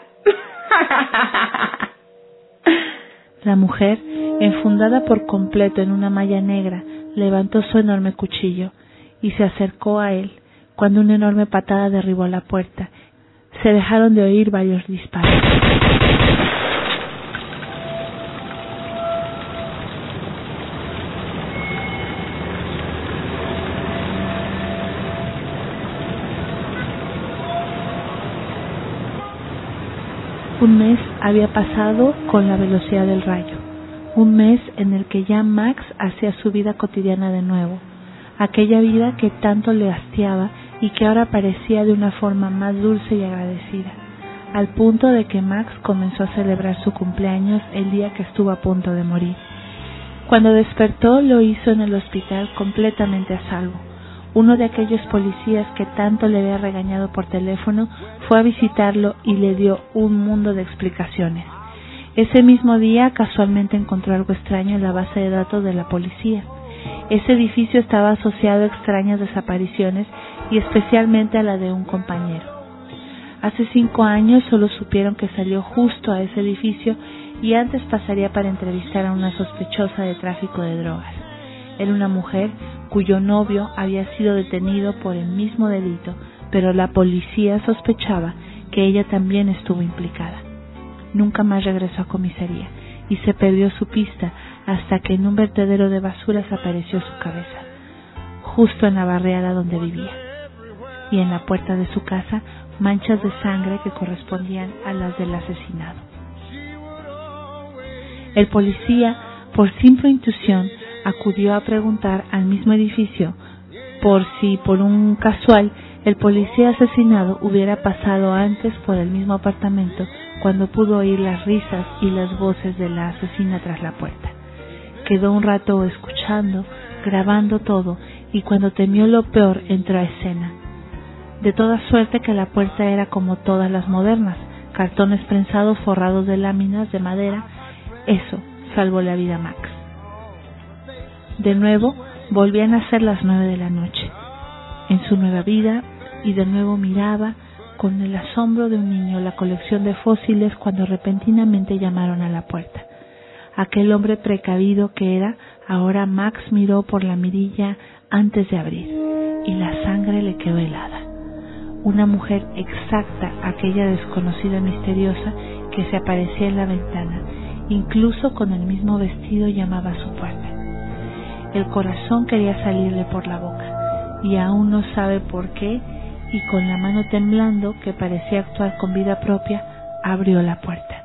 La mujer, enfundada por completo en una malla negra, levantó su enorme cuchillo y se acercó a él cuando una enorme patada derribó la puerta. Se dejaron de oír varios disparos. Un mes había pasado con la velocidad del rayo, un mes en el que ya Max hacía su vida cotidiana de nuevo, aquella vida que tanto le hastiaba y que ahora parecía de una forma más dulce y agradecida, al punto de que Max comenzó a celebrar su cumpleaños el día que estuvo a punto de morir. Cuando despertó lo hizo en el hospital completamente a salvo. Uno de aquellos policías que tanto le había regañado por teléfono fue a visitarlo y le dio un mundo de explicaciones. Ese mismo día casualmente encontró algo extraño en la base de datos de la policía. Ese edificio estaba asociado a extrañas desapariciones y especialmente a la de un compañero. Hace 5 años solo supieron que salió justo a ese edificio y antes pasaría para entrevistar a una sospechosa de tráfico de drogas. Era una mujer cuyo novio había sido detenido por el mismo delito, pero la policía sospechaba que ella también estuvo implicada. Nunca más regresó a comisaría y se perdió su pista hasta que en un vertedero de basuras apareció su cabeza, justo en la barriada donde vivía, y en la puerta de su casa manchas de sangre que correspondían a las del asesinado. El policía, por simple intuición, acudió a preguntar al mismo edificio por si, por un casual, el policía asesinado hubiera pasado antes por el mismo apartamento cuando pudo oír las risas y las voces de la asesina tras la puerta. Quedó un rato escuchando, grabando todo, y cuando temió lo peor entró a escena. De toda suerte que la puerta era como todas las modernas, cartones prensados forrados de láminas de madera. Eso salvó la vida a Max. De nuevo volvían a ser las 9 de la noche, en su nueva vida, y de nuevo miraba con el asombro de un niño la colección de fósiles cuando repentinamente llamaron a la puerta. Aquel hombre precavido que era, ahora Max miró por la mirilla antes de abrir, y la sangre le quedó helada. Una mujer exacta, aquella desconocida misteriosa que se aparecía en la ventana, incluso con el mismo vestido, llamaba a su puerta. El corazón quería salirle por la boca, y aún no sabe por qué, y con la mano temblando, que parecía actuar con vida propia, abrió la puerta.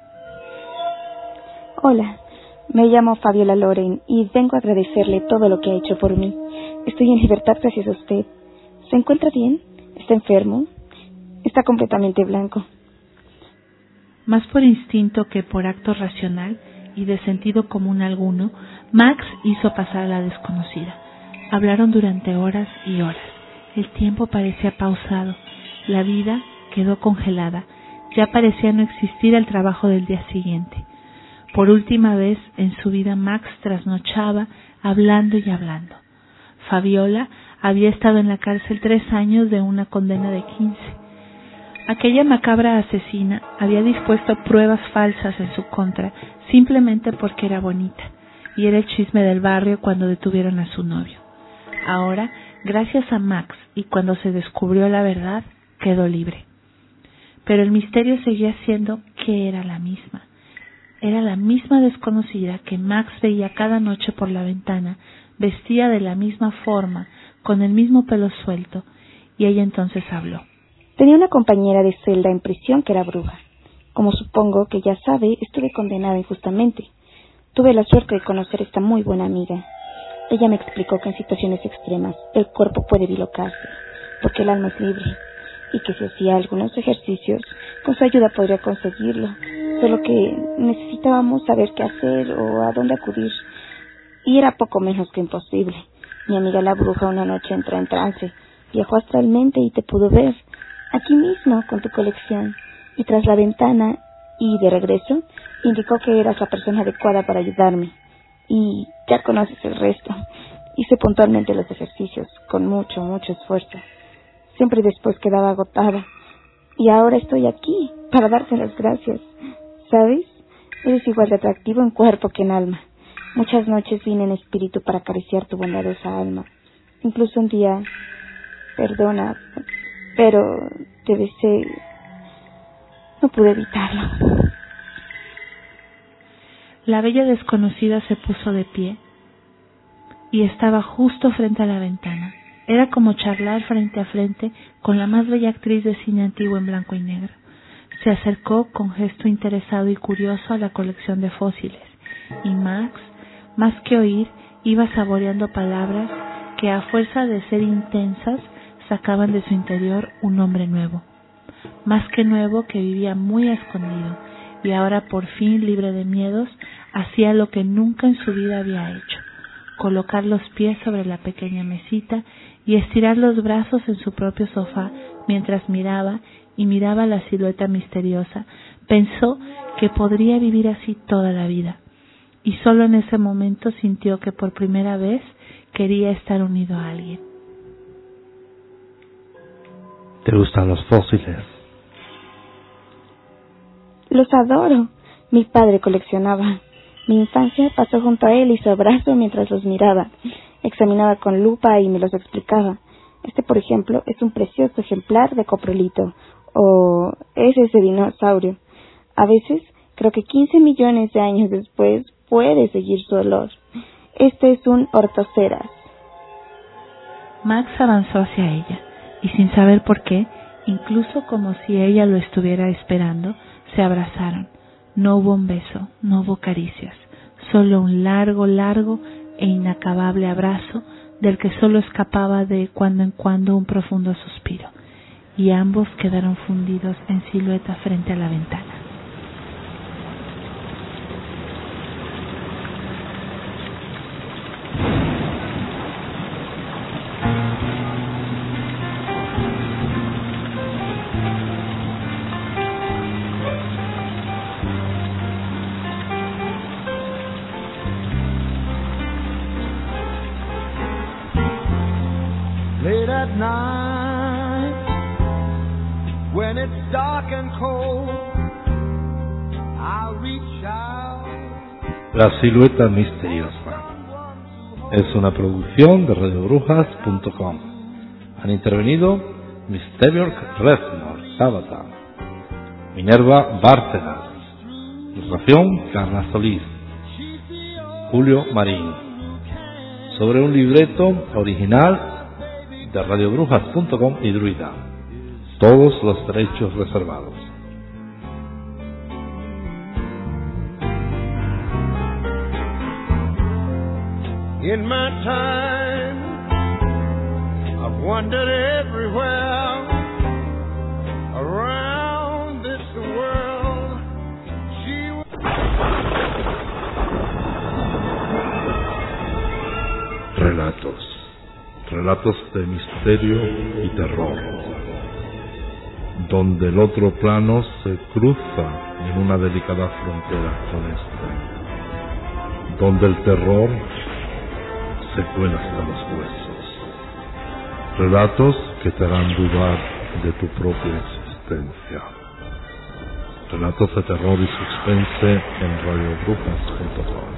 Hola, me llamo Fabiola Loren y vengo a agradecerle todo lo que ha hecho por mí. Estoy en libertad gracias a usted. ¿Se encuentra bien? ¿Está enfermo? Está completamente blanco. Más por instinto que por acto racional y de sentido común alguno, Max hizo pasar a la desconocida. Hablaron durante horas y horas. El tiempo parecía pausado. La vida quedó congelada. Ya parecía no existir el trabajo del día siguiente. Por última vez en su vida Max trasnochaba hablando y hablando. Fabiola había estado en la cárcel 3 años de una condena de 15. Aquella macabra asesina había dispuesto pruebas falsas en su contra simplemente porque era bonita, y era el chisme del barrio cuando detuvieron a su novio. Ahora, gracias a Max, y cuando se descubrió la verdad, quedó libre. Pero el misterio seguía siendo que era la misma. Era la misma desconocida que Max veía cada noche por la ventana, vestida de la misma forma, con el mismo pelo suelto, y ella entonces habló. Tenía una compañera de celda en prisión que era bruja. Como supongo que ya sabe, estuve condenada injustamente. Tuve la suerte de conocer a esta muy buena amiga. Ella me explicó que en situaciones extremas el cuerpo puede bilocarse, porque el alma es libre, y que si hacía algunos ejercicios, con su ayuda podría conseguirlo, solo que necesitábamos saber qué hacer o a dónde acudir, y era poco menos que imposible. Mi amiga la bruja una noche entró en trance, viajó astralmente y te pudo ver, aquí mismo con tu colección, y tras la ventana, y de regreso, indicó que eras la persona adecuada para ayudarme. Y ya conoces el resto. Hice puntualmente los ejercicios, con mucho esfuerzo. Siempre después quedaba agotada. Y ahora estoy aquí para darte las gracias. ¿Sabes? Eres igual de atractivo en cuerpo que en alma. Muchas noches vine en espíritu para acariciar tu bondadosa alma. Incluso un día, perdona, pero te besé. No pude evitarlo. La bella desconocida se puso de pie y estaba justo frente a la ventana. Era como charlar frente a frente con la más bella actriz de cine antiguo en blanco y negro. Se acercó con gesto interesado y curioso a la colección de fósiles, y Max, más que oír, iba saboreando palabras que a fuerza de ser intensas sacaban de su interior un hombre nuevo. Más que nuevo, que vivía muy escondido y ahora por fin libre de miedos hacía lo que nunca en su vida había hecho: colocar los pies sobre la pequeña mesita y estirar los brazos en su propio sofá mientras miraba la silueta misteriosa. Pensó que podría vivir así toda la vida, y solo en ese momento sintió que por primera vez quería estar unido a alguien. ¿Te gustan los fósiles? Los adoro. Mi padre coleccionaba. Mi infancia pasó junto a él y su abrazo mientras los miraba. Examinaba con lupa y me los explicaba. Este, por ejemplo, es un precioso ejemplar de coprolito. O es ese dinosaurio. A veces, creo que 15 millones de años después, puede seguir su olor. Este es un ortoceras. Max avanzó hacia ella, y sin saber por qué, incluso como si ella lo estuviera esperando, se abrazaron. No hubo un beso, no hubo caricias, solo un largo e inacabable abrazo del que solo escapaba de cuando en cuando un profundo suspiro, y ambos quedaron fundidos en silueta frente a la ventana. Late at night, when it's dark and cold, I'll reach out. La silueta misteriosa es una producción de radiobrujas.com. Han intervenido Misterio Reznor, Tabata, Minerva Bárcenas, ilustración Carla Solís, Julio Marín, sobre un libreto original de radiobrujas.com y Druida. Todos los derechos reservados. In my time, I've wandered everywhere around this world. Relatos de misterio y terror, donde el otro plano se cruza en una delicada frontera con este, donde el terror se cuela hasta los huesos. Relatos que te harán dudar de tu propia existencia. Relatos de terror y suspense en radiobrujas.com.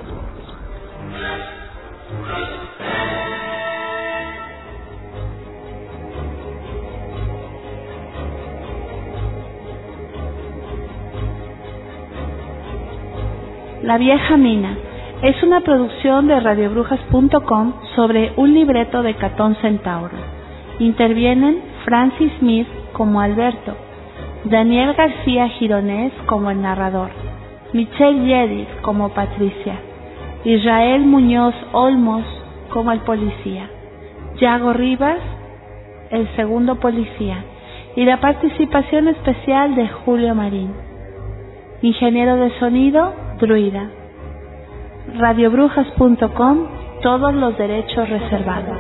La vieja mina es una producción de radiobrujas.com sobre un libreto de Catón Centauro. Intervienen Francis Smith como Alberto, Daniel García Gironés como el narrador, Michelle Yedis como Patricia, Israel Muñoz Olmos como el policía, Yago Rivas, el segundo policía, y la participación especial de Julio Marín. Ingeniero de sonido, Druida. Radiobrujas.com, todos los derechos reservados.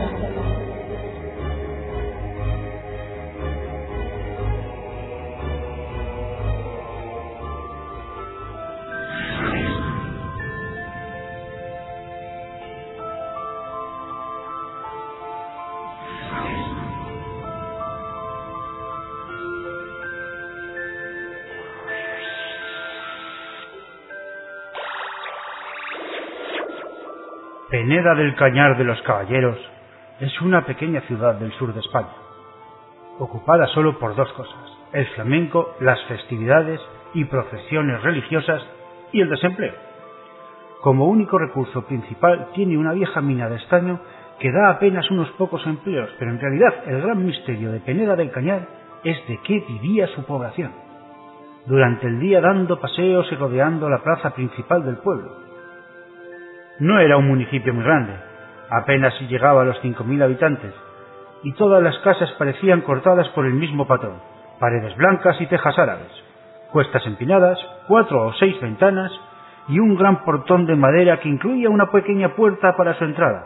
Peneda del Cañar de los Caballeros es una pequeña ciudad del sur de España, ocupada solo por dos cosas: el flamenco, las festividades y procesiones religiosas y el desempleo. Como único recurso principal tiene una vieja mina de estaño que da apenas unos pocos empleos, pero en realidad el gran misterio de Peneda del Cañar es de qué vivía su población. Durante el día dando paseos y rodeando la plaza principal del pueblo. No era un municipio muy grande, apenas si llegaba a los 5.000 habitantes, y todas las casas parecían cortadas por el mismo patrón: paredes blancas y tejas árabes, cuestas empinadas, 4 o 6 ventanas y un gran portón de madera que incluía una pequeña puerta para su entrada.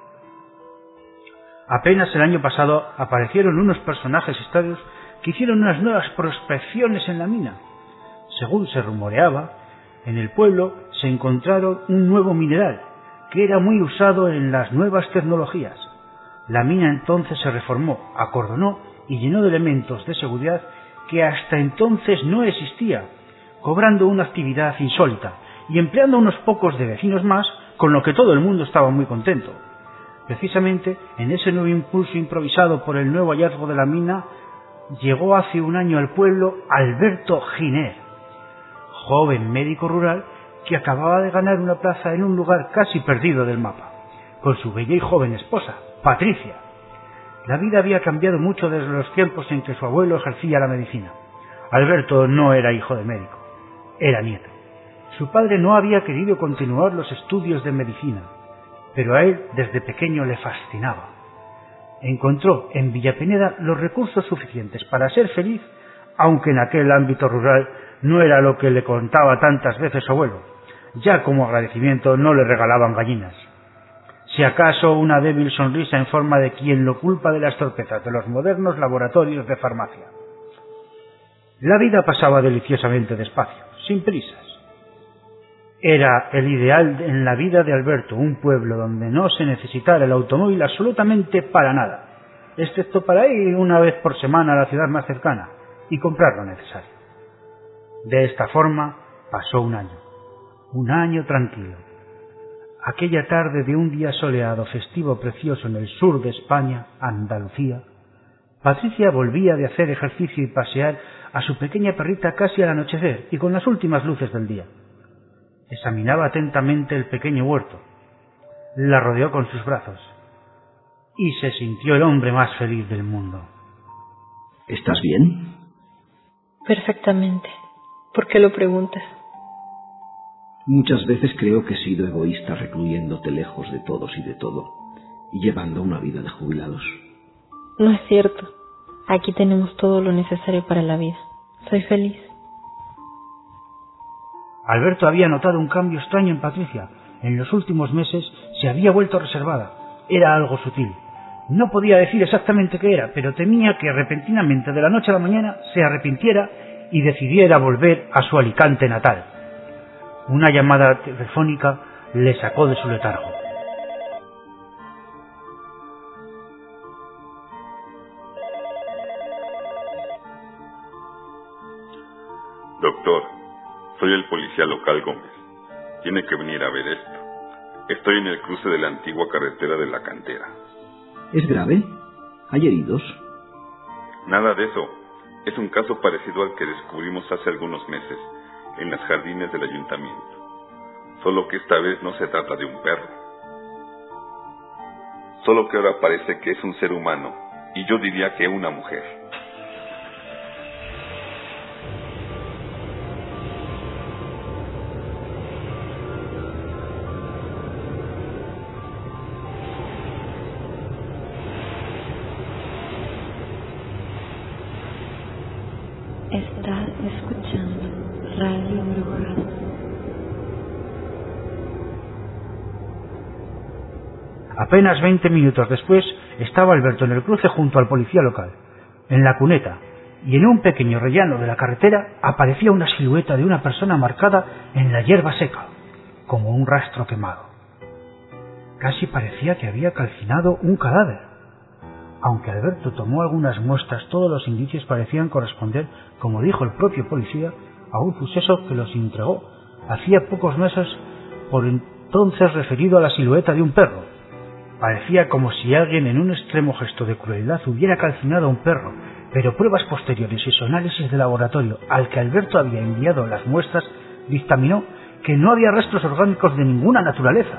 Apenas el año pasado aparecieron unos personajes extraños que hicieron unas nuevas prospecciones en la mina. Según se rumoreaba, en el pueblo se encontraron un nuevo mineral que era muy usado en las nuevas tecnologías. La mina entonces se reformó, acordonó y llenó de elementos de seguridad que hasta entonces no existía, cobrando una actividad insólita y empleando unos pocos de vecinos más, con lo que todo el mundo estaba muy contento. Precisamente en ese nuevo impulso improvisado por el nuevo hallazgo de la mina, llegó hace un año al pueblo Alberto Giner, joven médico rural que acababa de ganar una plaza en un lugar casi perdido del mapa, con su bella y joven esposa, Patricia. La vida había cambiado mucho desde los tiempos en que su abuelo ejercía la medicina. Alberto no era hijo de médico, era nieto. Su padre no había querido continuar los estudios de medicina, pero a él desde pequeño le fascinaba. Encontró en Villapeneda los recursos suficientes para ser feliz, aunque en aquel ámbito rural no era lo que le contaba tantas veces su abuelo. Ya como agradecimiento no le regalaban gallinas. Si acaso una débil sonrisa en forma de quien lo culpa de las torpezas de los modernos laboratorios de farmacia. La vida pasaba deliciosamente despacio, sin prisas. Era el ideal en la vida de Alberto, un pueblo donde no se necesitara el automóvil absolutamente para nada, excepto para ir una vez por semana a la ciudad más cercana y comprar lo necesario. De esta forma pasó un año tranquilo. Aquella tarde de un día soleado, festivo, precioso en el sur de España, Andalucía, Patricia volvía de hacer ejercicio y pasear a su pequeña perrita casi al anochecer y con las últimas luces del día. Examinaba atentamente el pequeño huerto, la rodeó con sus brazos y se sintió el hombre más feliz del mundo. ¿Estás bien? Perfectamente. ¿Por qué lo preguntas? Muchas veces creo que he sido egoísta recluyéndote lejos de todos y de todo y llevando una vida de jubilados. No es cierto. Aquí tenemos todo lo necesario para la vida. Soy feliz. Alberto había notado un cambio extraño en Patricia. En los últimos meses se había vuelto reservada. Era algo sutil. No podía decir exactamente qué era, pero temía que repentinamente de la noche a la mañana se arrepintiera y decidiera volver a su Alicante natal. Una llamada telefónica le sacó de su letargo. Doctor, soy el policía local Gómez. Tiene que venir a ver esto. Estoy en el cruce de la antigua carretera de la Cantera. ¿Es grave? ¿Hay heridos? Nada de eso. Es un caso parecido al que descubrimos hace algunos meses en las jardines del ayuntamiento. Solo que esta vez no se trata de un perro. Solo que ahora parece que es un ser humano, y yo diría que una mujer. Está escuchando Radio Bruja. Apenas 20 minutos después estaba Alberto en el cruce junto al policía local, en la cuneta, y en un pequeño rellano de la carretera aparecía una silueta de una persona marcada en la hierba seca, como un rastro quemado. Casi parecía que había calcinado un cadáver. Aunque Alberto tomó algunas muestras, todos los indicios parecían corresponder, como dijo el propio policía, a un suceso que los entregó hacía pocos meses por entonces referido a la silueta de un perro. Parecía como si alguien en un extremo gesto de crueldad hubiera calcinado a un perro, pero pruebas posteriores y su análisis de laboratorio al que Alberto había enviado las muestras dictaminó que no había restos orgánicos de ninguna naturaleza.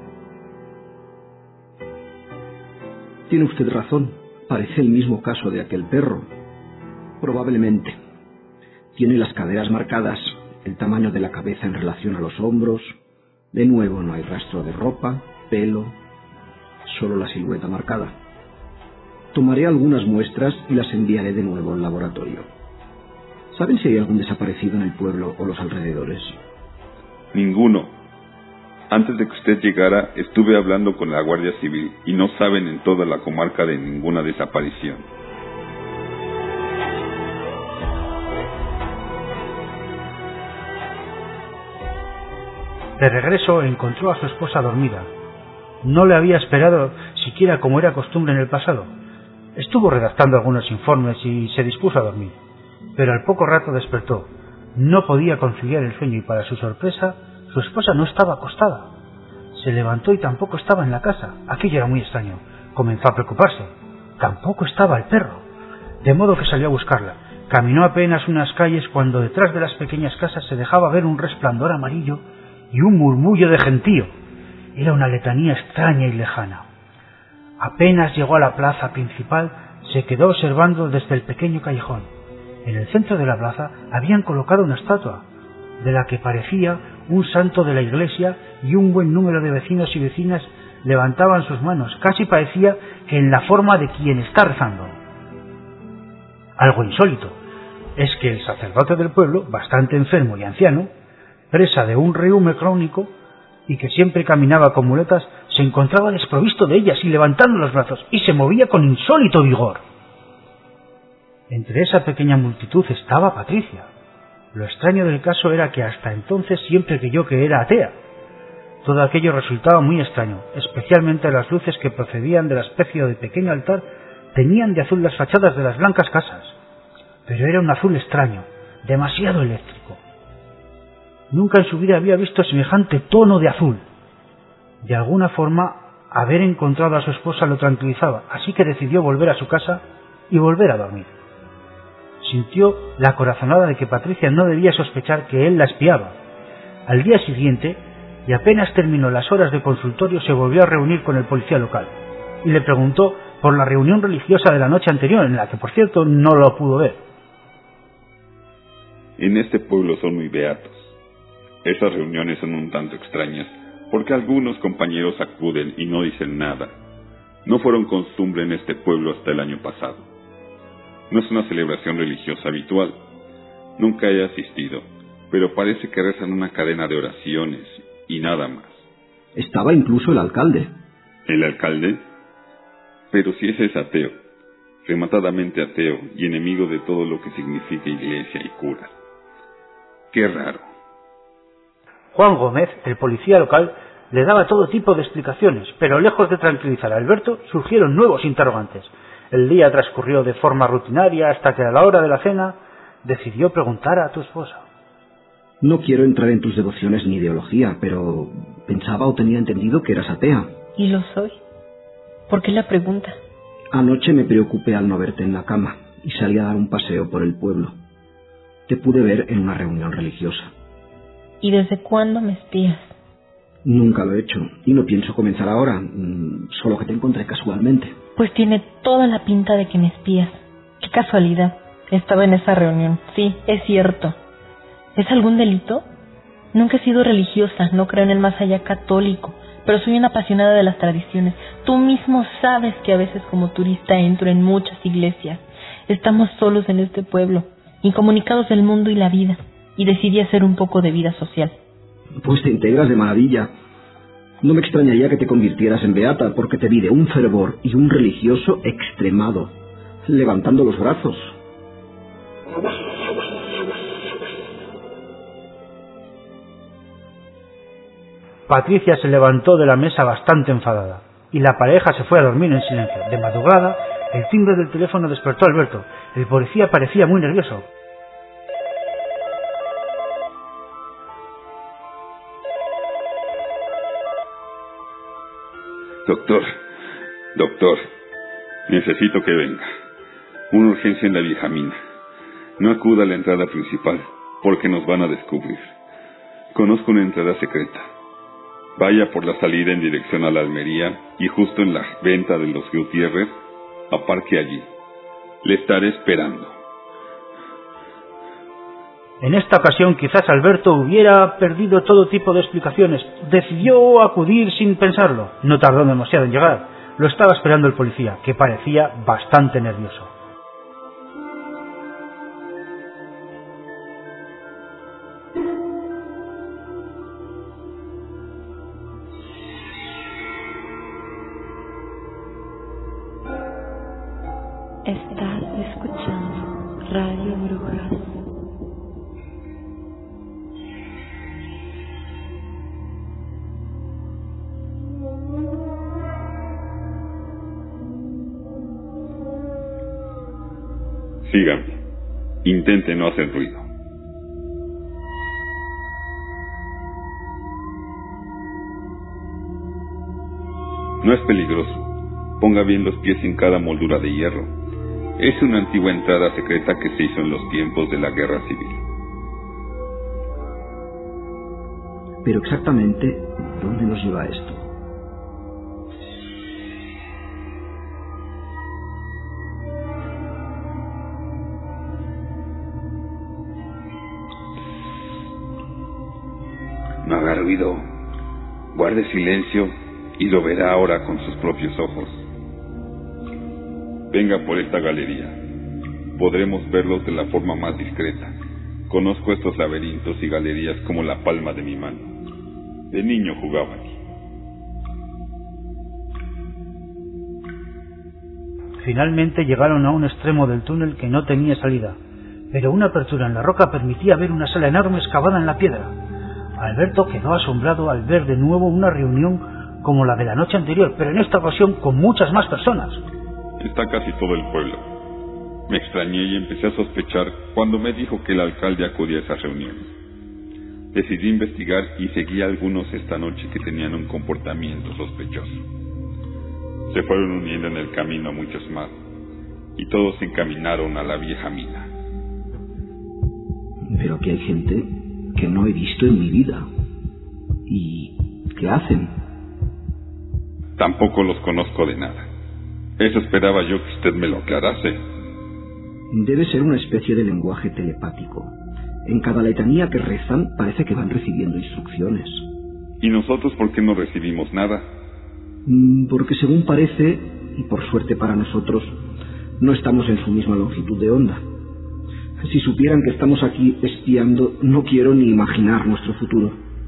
Tiene usted razón. Parece el mismo caso de aquel perro. Probablemente. Tiene las caderas marcadas, el tamaño de la cabeza en relación a los hombros. De nuevo no hay rastro de ropa, pelo, solo la silueta marcada. Tomaré algunas muestras y las enviaré de nuevo al laboratorio. ¿Saben si hay algún desaparecido en el pueblo o los alrededores? Ninguno. Antes de que usted llegara, estuve hablando con la Guardia Civil y no saben en toda la comarca de ninguna desaparición. De regreso encontró a su esposa dormida. No le había esperado siquiera como era costumbre en el pasado. Estuvo redactando algunos informes y se dispuso a dormir, pero al poco rato despertó. No podía conciliar el sueño y para su sorpresa, su esposa no estaba acostada. Se levantó y tampoco estaba en la casa. Aquello era muy extraño. Comenzó a preocuparse. Tampoco estaba el perro. De modo que salió a buscarla. Caminó apenas unas calles cuando detrás de las pequeñas casas se dejaba ver un resplandor amarillo y un murmullo de gentío. Era una letanía extraña y lejana. Apenas llegó a la plaza principal, se quedó observando desde el pequeño callejón. En el centro de la plaza habían colocado una estatua, de la que parecía un santo de la iglesia, y un buen número de vecinos y vecinas levantaban sus manos. Casi parecía que en la forma de quien está rezando. Algo insólito es que el sacerdote del pueblo, bastante enfermo y anciano, presa de un reume crónico y que siempre caminaba con muletas, se encontraba desprovisto de ellas y levantando los brazos, y se movía con insólito vigor. Entre esa pequeña multitud estaba Patricia. Lo extraño del caso era que hasta entonces siempre creyó que era atea. Todo aquello resultaba muy extraño, especialmente las luces que procedían de la especie de pequeño altar tenían de azul las fachadas de las blancas casas, pero era un azul extraño, demasiado eléctrico. Nunca en su vida había visto semejante tono de azul. De alguna forma, haber encontrado a su esposa lo tranquilizaba, así que decidió volver a su casa y volver a dormir. Sintió la corazonada de que Patricia no debía sospechar que él la espiaba. Al día siguiente, y apenas terminó las horas de consultorio, se volvió a reunir con el policía local y le preguntó por la reunión religiosa de la noche anterior, en la que, por cierto, no lo pudo ver. En este pueblo son muy beatos. Esas reuniones son un tanto extrañas, porque algunos compañeros acuden y no dicen nada. No fueron costumbre en este pueblo hasta el año pasado. No es una celebración religiosa habitual. Nunca he asistido, pero parece que rezan una cadena de oraciones y nada más. Estaba incluso el alcalde. ¿El alcalde? Pero si ese es ateo, rematadamente ateo y enemigo de todo lo que significa iglesia y cura. Qué raro. Juan Gómez, el policía local, le daba todo tipo de explicaciones, pero lejos de tranquilizar a Alberto, surgieron nuevos interrogantes. El día transcurrió de forma rutinaria hasta que a la hora de la cena decidió preguntar a tu esposa. No quiero entrar en tus devociones ni ideología, pero pensaba o tenía entendido que eras atea. Y lo soy. ¿Por qué la pregunta? Anoche me preocupé al no verte en la cama y salí a dar un paseo por el pueblo. Te pude ver en una reunión religiosa. ¿Y desde cuándo me espías? Nunca lo he hecho y no pienso comenzar ahora, solo que te encontré casualmente. Pues tiene toda la pinta de que me espías. Qué casualidad. Estaba en esa reunión. Sí, es cierto. ¿Es algún delito? Nunca he sido religiosa, no creo en el más allá católico, pero soy una apasionada de las tradiciones. Tú mismo sabes que a veces como turista entro en muchas iglesias. Estamos solos en este pueblo, incomunicados del mundo y la vida, y decidí hacer un poco de vida social. Pues te integras de maravilla. No me extrañaría que te convirtieras en beata, porque te vi de un fervor y un religioso extremado, levantando los brazos. Patricia se levantó de la mesa bastante enfadada, y la pareja se fue a dormir en silencio. De madrugada, el timbre del teléfono despertó a Alberto. El policía parecía muy nervioso. Doctor, necesito que venga. Una urgencia en la vieja mina. No acuda a la entrada principal, porque nos van a descubrir. Conozco una entrada secreta. Vaya por la salida en dirección a la Almería y justo en la venta de los Gutiérrez, aparque allí. Le estaré esperando. En esta ocasión quizás Alberto hubiera perdido todo tipo de explicaciones. Decidió acudir sin pensarlo. No tardó demasiado en llegar. Lo estaba esperando el policía, que parecía bastante nervioso. Estás escuchando Radio Brujas. Síganme. Intente no hacer ruido. No es peligroso. Ponga bien los pies en cada moldura de hierro. Es una antigua entrada secreta que se hizo en los tiempos de la Guerra Civil. Pero exactamente, ¿dónde nos lleva esto? No haga ruido. Guarde silencio y lo verá ahora con sus propios ojos. Venga por esta galería. Podremos verlos de la forma más discreta. Conozco estos laberintos y galerías como la palma de mi mano. De niño jugaba aquí. Finalmente llegaron a un extremo del túnel que no tenía salida, pero una apertura en la roca permitía ver una sala enorme excavada en la piedra. Alberto quedó asombrado al ver de nuevo una reunión como la de la noche anterior, pero en esta ocasión con muchas más personas. Está casi todo el pueblo. Me extrañé y empecé a sospechar cuando me dijo que el alcalde acudía a esa reunión. Decidí investigar y seguí a algunos esta noche que tenían un comportamiento sospechoso. Se fueron uniendo en el camino a muchos más, y todos se encaminaron a la vieja mina. Pero que hay gente que no he visto en mi vida. ¿Y qué hacen? Tampoco los conozco de nada. Eso esperaba yo que usted me lo aclarase. Debe ser una especie de lenguaje telepático. En cada letanía que rezan parece que van recibiendo instrucciones. ¿Y nosotros por qué no recibimos nada? Porque según parece, y por suerte para nosotros, no estamos en su misma longitud de onda. Si supieran que estamos aquí espiando, no quiero ni imaginar nuestro futuro.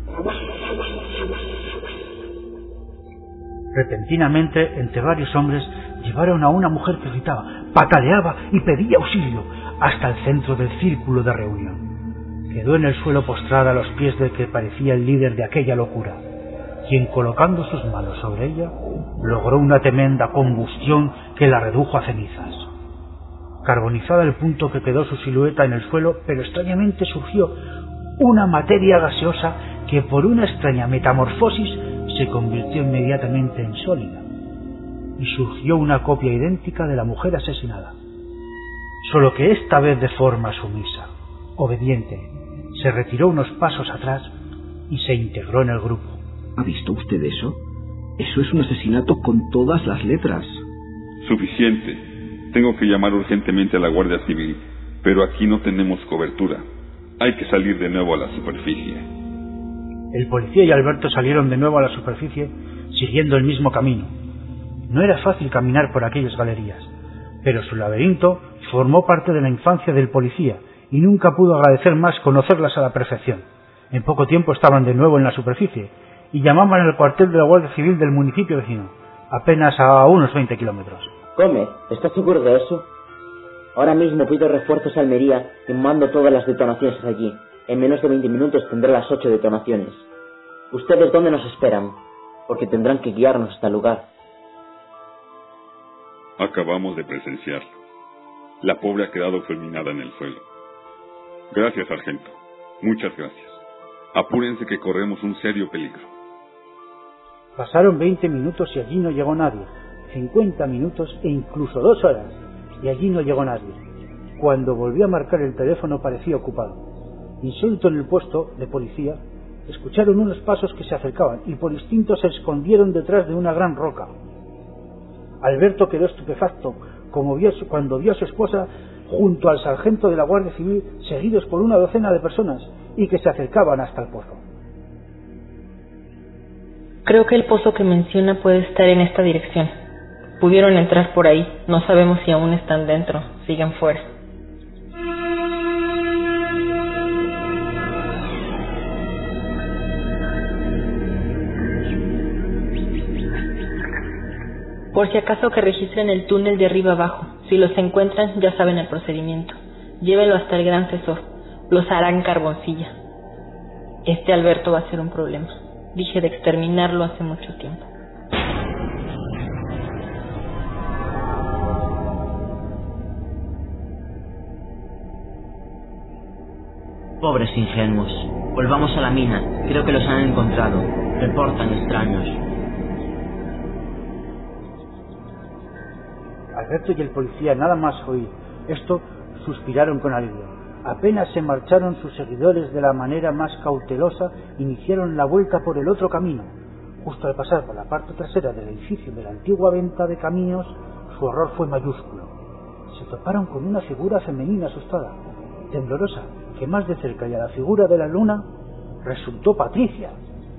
Repentinamente, entre varios hombres, llevaron a una mujer que gritaba, pataleaba y pedía auxilio hasta el centro del círculo de reunión. Quedó en el suelo postrada a los pies del que parecía el líder de aquella locura, quien, colocando sus manos sobre ella, logró una tremenda combustión que la redujo a cenizas. Carbonizada al punto que quedó su silueta en el suelo, pero extrañamente surgió una materia gaseosa que por una extraña metamorfosis se convirtió inmediatamente en sólida, y surgió una copia idéntica de la mujer asesinada, solo que esta vez de forma sumisa, obediente, se retiró unos pasos atrás y se integró en el grupo. ¿Ha visto usted eso? Eso es un asesinato con todas las letras. Suficiente. Tengo que llamar urgentemente a la Guardia Civil, pero aquí no tenemos cobertura. Hay que salir de nuevo a la superficie. El policía y Alberto salieron de nuevo a la superficie, siguiendo el mismo camino. No era fácil caminar por aquellas galerías, pero su laberinto formó parte de la infancia del policía y nunca pudo agradecer más conocerlas a la perfección. En poco tiempo estaban de nuevo en la superficie y llamaban al cuartel de la Guardia Civil del municipio vecino, apenas a unos 20 kilómetros. Gómez, ¿estás seguro de eso? Ahora mismo pido refuerzos a Almería y mando todas las detonaciones allí. En menos de 20 minutos tendré las 8 detonaciones. ¿Ustedes dónde nos esperan? Porque tendrán que guiarnos hasta el lugar. Acabamos de presenciarlo. La pobre ha quedado fulminada en el suelo. Gracias, sargento. Muchas gracias. Apúrense que corremos un serio peligro. Pasaron 20 minutos y allí no llegó nadie. 50 minutos e incluso 2 horas y allí no llegó nadie. Cuando volvió a marcar el teléfono parecía ocupado. Insólito, en el puesto de policía escucharon unos pasos que se acercaban y por instinto se escondieron detrás de una gran roca. Alberto quedó estupefacto cuando vio a su esposa junto al sargento de la Guardia Civil, seguidos por una docena de personas y que se acercaban hasta el pozo. Creo que el pozo que menciona puede estar en esta dirección. Pudieron entrar por ahí. No sabemos si aún están dentro. Siguen fuera. Por si acaso que registren el túnel de arriba abajo. Si los encuentran, ya saben el procedimiento. Llévenlo hasta el gran Cesor. Los harán carboncilla. Este Alberto va a ser un problema. Dije de exterminarlo hace mucho tiempo. Pobres ingenuos. Volvamos a la mina. Creo que los han encontrado. Reportan extraños. Alberto y el policía, nada más oír esto, suspiraron con alivio. Apenas se marcharon sus seguidores, de la manera más cautelosa iniciaron la vuelta por el otro camino. Justo al pasar por la parte trasera del edificio de la antigua venta de caminos, su horror fue mayúsculo. Se toparon con una figura femenina asustada, temblorosa, que más de cerca y a la figura de la luna resultó Patricia.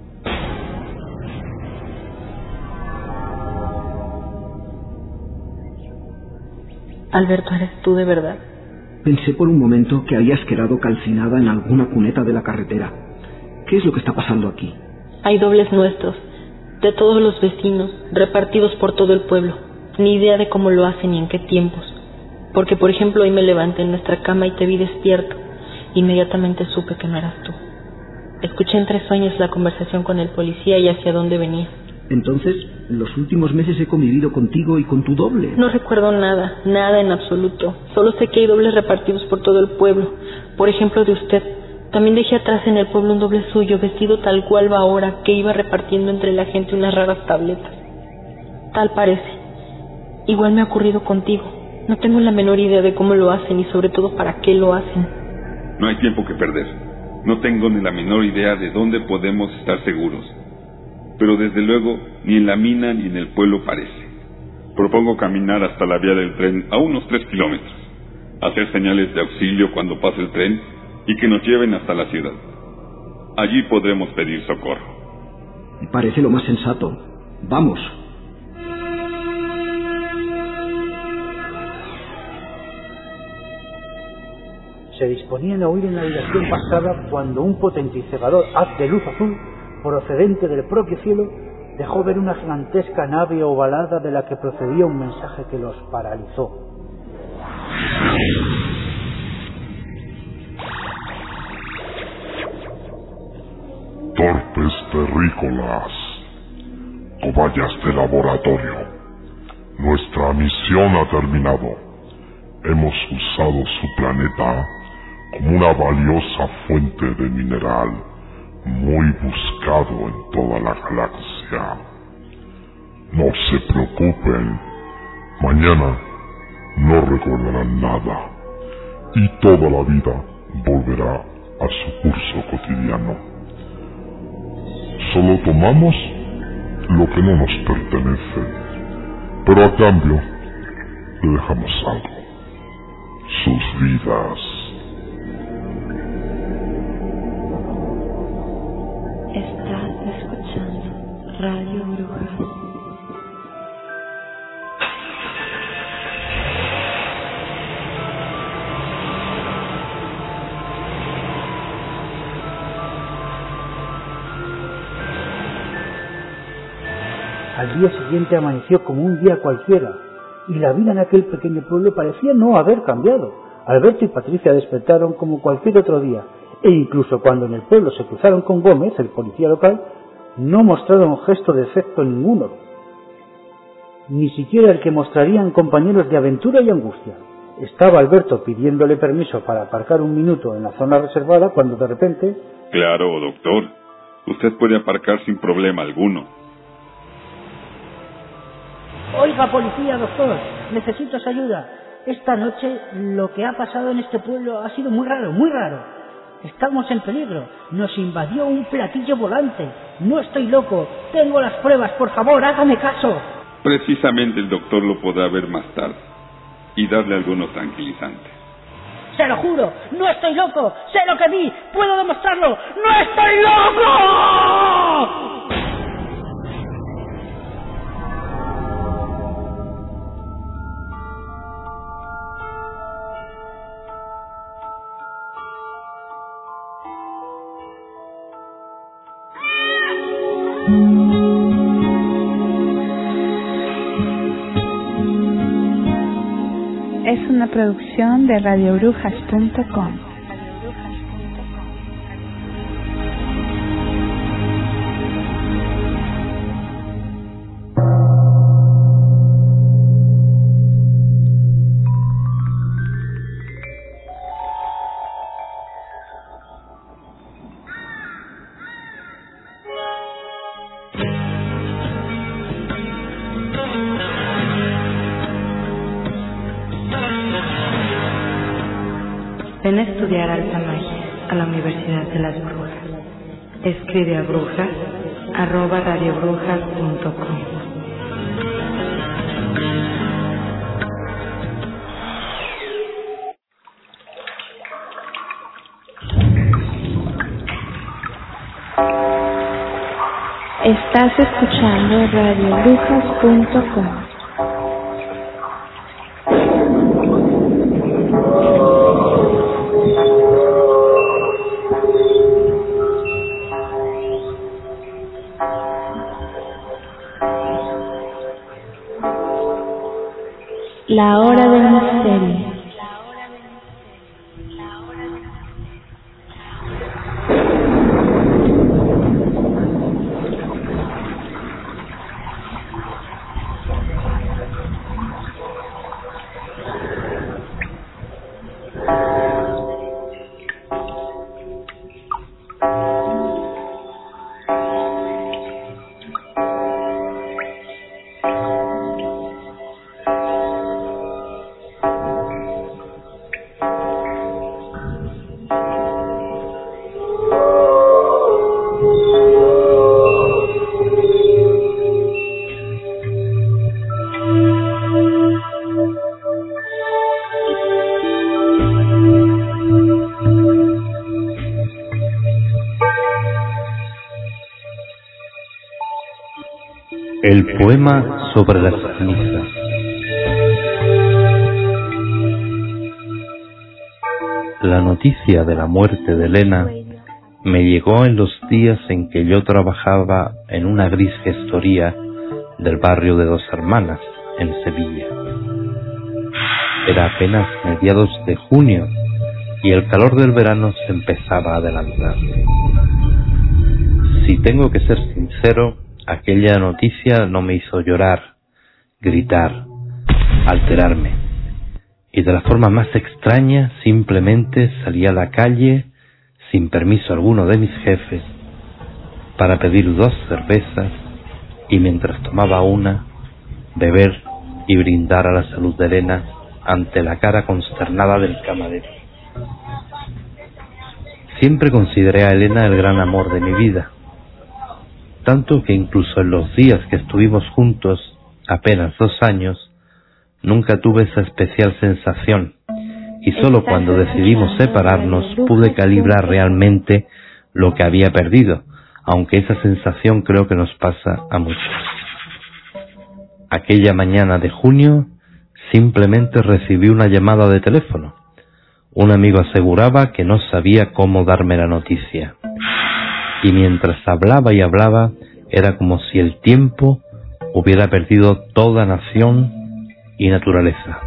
Alberto, ¿eres tú de verdad? Pensé por un momento que habías quedado calcinada en alguna cuneta de la carretera. ¿Qué es lo que está pasando aquí? Hay dobles nuestros, de todos los vecinos, repartidos por todo el pueblo. Ni idea de cómo lo hacen ni en qué tiempos. Porque, por ejemplo, hoy me levanté en nuestra cama y te vi despierto. Inmediatamente supe que no eras tú. Escuché entre sueños la conversación con el policía y hacia dónde venía. Entonces, los últimos meses he convivido contigo y con tu doble. No recuerdo nada, nada en absoluto. Solo sé que hay dobles repartidos por todo el pueblo. Por ejemplo, de usted. También dejé atrás en el pueblo un doble suyo, vestido tal cual va ahora, que iba repartiendo entre la gente unas raras tabletas. Tal parece. Igual me ha ocurrido contigo. No tengo la menor idea de cómo lo hacen y sobre todo para qué lo hacen. No hay tiempo que perder. No tengo ni la menor idea de dónde podemos estar seguros. Pero desde luego, ni en la mina ni en el pueblo parece. Propongo caminar hasta la vía del tren a unos 3 kilómetros, hacer señales de auxilio cuando pase el tren y que nos lleven hasta la ciudad. Allí podremos pedir socorro. Parece lo más sensato. Vamos. Se disponían a huir en la dirección pasada cuando un potente y cegador haz de luz azul, procedente del propio cielo, dejó ver una gigantesca nave ovalada de la que procedía un mensaje que los paralizó. Torpes terrícolas, cobayas de laboratorio, nuestra misión ha terminado. Hemos usado su planeta como una valiosa fuente de mineral muy buscado en toda la galaxia. No se preocupen, mañana no recordarán nada y toda la vida volverá a su curso cotidiano. Solo tomamos lo que no nos pertenece, pero a cambio le dejamos algo: sus vidas. Estás escuchando Radio Brujas. Al día siguiente amaneció como un día cualquiera, y la vida en aquel pequeño pueblo parecía no haber cambiado. Alberto y Patricia despertaron como cualquier otro día, e incluso cuando en el pueblo se cruzaron con Gómez, el policía local, no mostraron gesto de efecto ninguno, ni siquiera el que mostrarían compañeros de aventura y angustia. Estaba Alberto pidiéndole permiso para aparcar un minuto en la zona reservada cuando de repente... Claro, doctor. Usted puede aparcar sin problema alguno. Oiga, policía, doctor, necesito su ayuda. Esta noche lo que ha pasado en este pueblo ha sido muy raro, muy raro. Estamos en peligro. Nos invadió un platillo volante. No estoy loco. Tengo las pruebas. Por favor, hágame caso. Precisamente el doctor lo podrá ver más tarde y darle algunos tranquilizantes. Se lo juro, no estoy loco. Sé lo que vi. Puedo demostrarlo. ¡No estoy loco! Es una producción de radiobrujas.com. Ven a estudiar alta magia a la Universidad de las Brujas. Escribe a brujas@radiobrujas.com. Estás escuchando radiobrujas.com. La hora del misterio. El poema sobre las cenizas. La noticia de la muerte de Elena me llegó en los días en que yo trabajaba en una gris gestoría del barrio de Dos Hermanas, en Sevilla. Era apenas mediados de junio y el calor del verano se empezaba a adelantar. Si tengo que ser sincero, aquella noticia no me hizo llorar, gritar, alterarme. Y de la forma más extraña, simplemente salí a la calle, sin permiso alguno de mis jefes, para pedir 2 cervezas y mientras tomaba una, beber y brindar a la salud de Elena ante la cara consternada del camarero. Siempre consideré a Elena el gran amor de mi vida, tanto que incluso en los días que estuvimos juntos, apenas 2 años, nunca tuve esa especial sensación, y solo cuando decidimos separarnos pude calibrar realmente lo que había perdido, aunque esa sensación creo que nos pasa a muchos. Aquella mañana de junio, simplemente recibí una llamada de teléfono. Un amigo aseguraba que no sabía cómo darme la noticia. Y mientras hablaba y hablaba, era como si el tiempo hubiera perdido toda nación y naturaleza.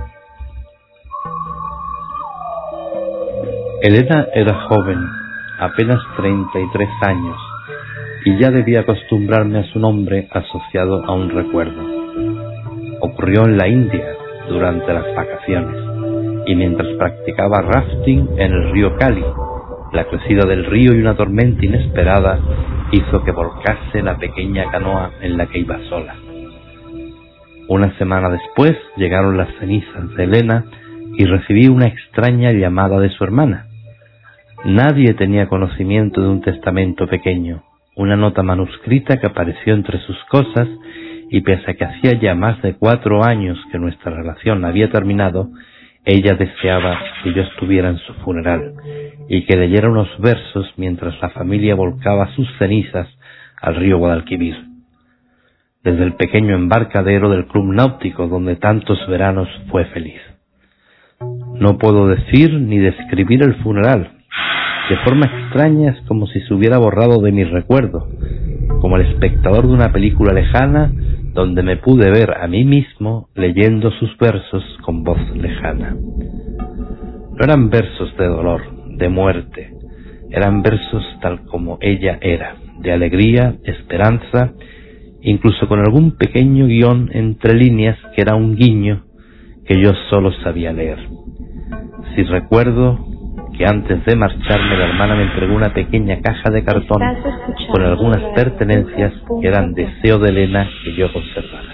Elena era joven, apenas 33 años, y ya debía acostumbrarme a su nombre asociado a un recuerdo. Ocurrió en la India durante las vacaciones, y mientras practicaba rafting en el río Cali, la crecida del río y una tormenta inesperada hizo que volcase la pequeña canoa en la que iba sola. Una semana después llegaron las cenizas de Elena y recibí una extraña llamada de su hermana. Nadie tenía conocimiento de un testamento pequeño, una nota manuscrita que apareció entre sus cosas, y pese a que hacía ya más de 4 años que nuestra relación había terminado, ella deseaba que yo estuviera en su funeral y que leyera unos versos mientras la familia volcaba sus cenizas al río Guadalquivir. Desde el pequeño embarcadero del club náutico donde tantos veranos fue feliz. No puedo decir ni describir el funeral. De forma extraña es como si se hubiera borrado de mi recuerdo, como el espectador de una película lejana donde me pude ver a mí mismo leyendo sus versos con voz lejana. No eran versos de dolor, de muerte, eran versos tal como ella era, de alegría, esperanza, incluso con algún pequeño guión entre líneas que era un guiño que yo solo sabía leer. Si recuerdo que antes de marcharme la hermana me entregó una pequeña caja de cartón con algunas pertenencias que eran deseo de Elena que yo conservara.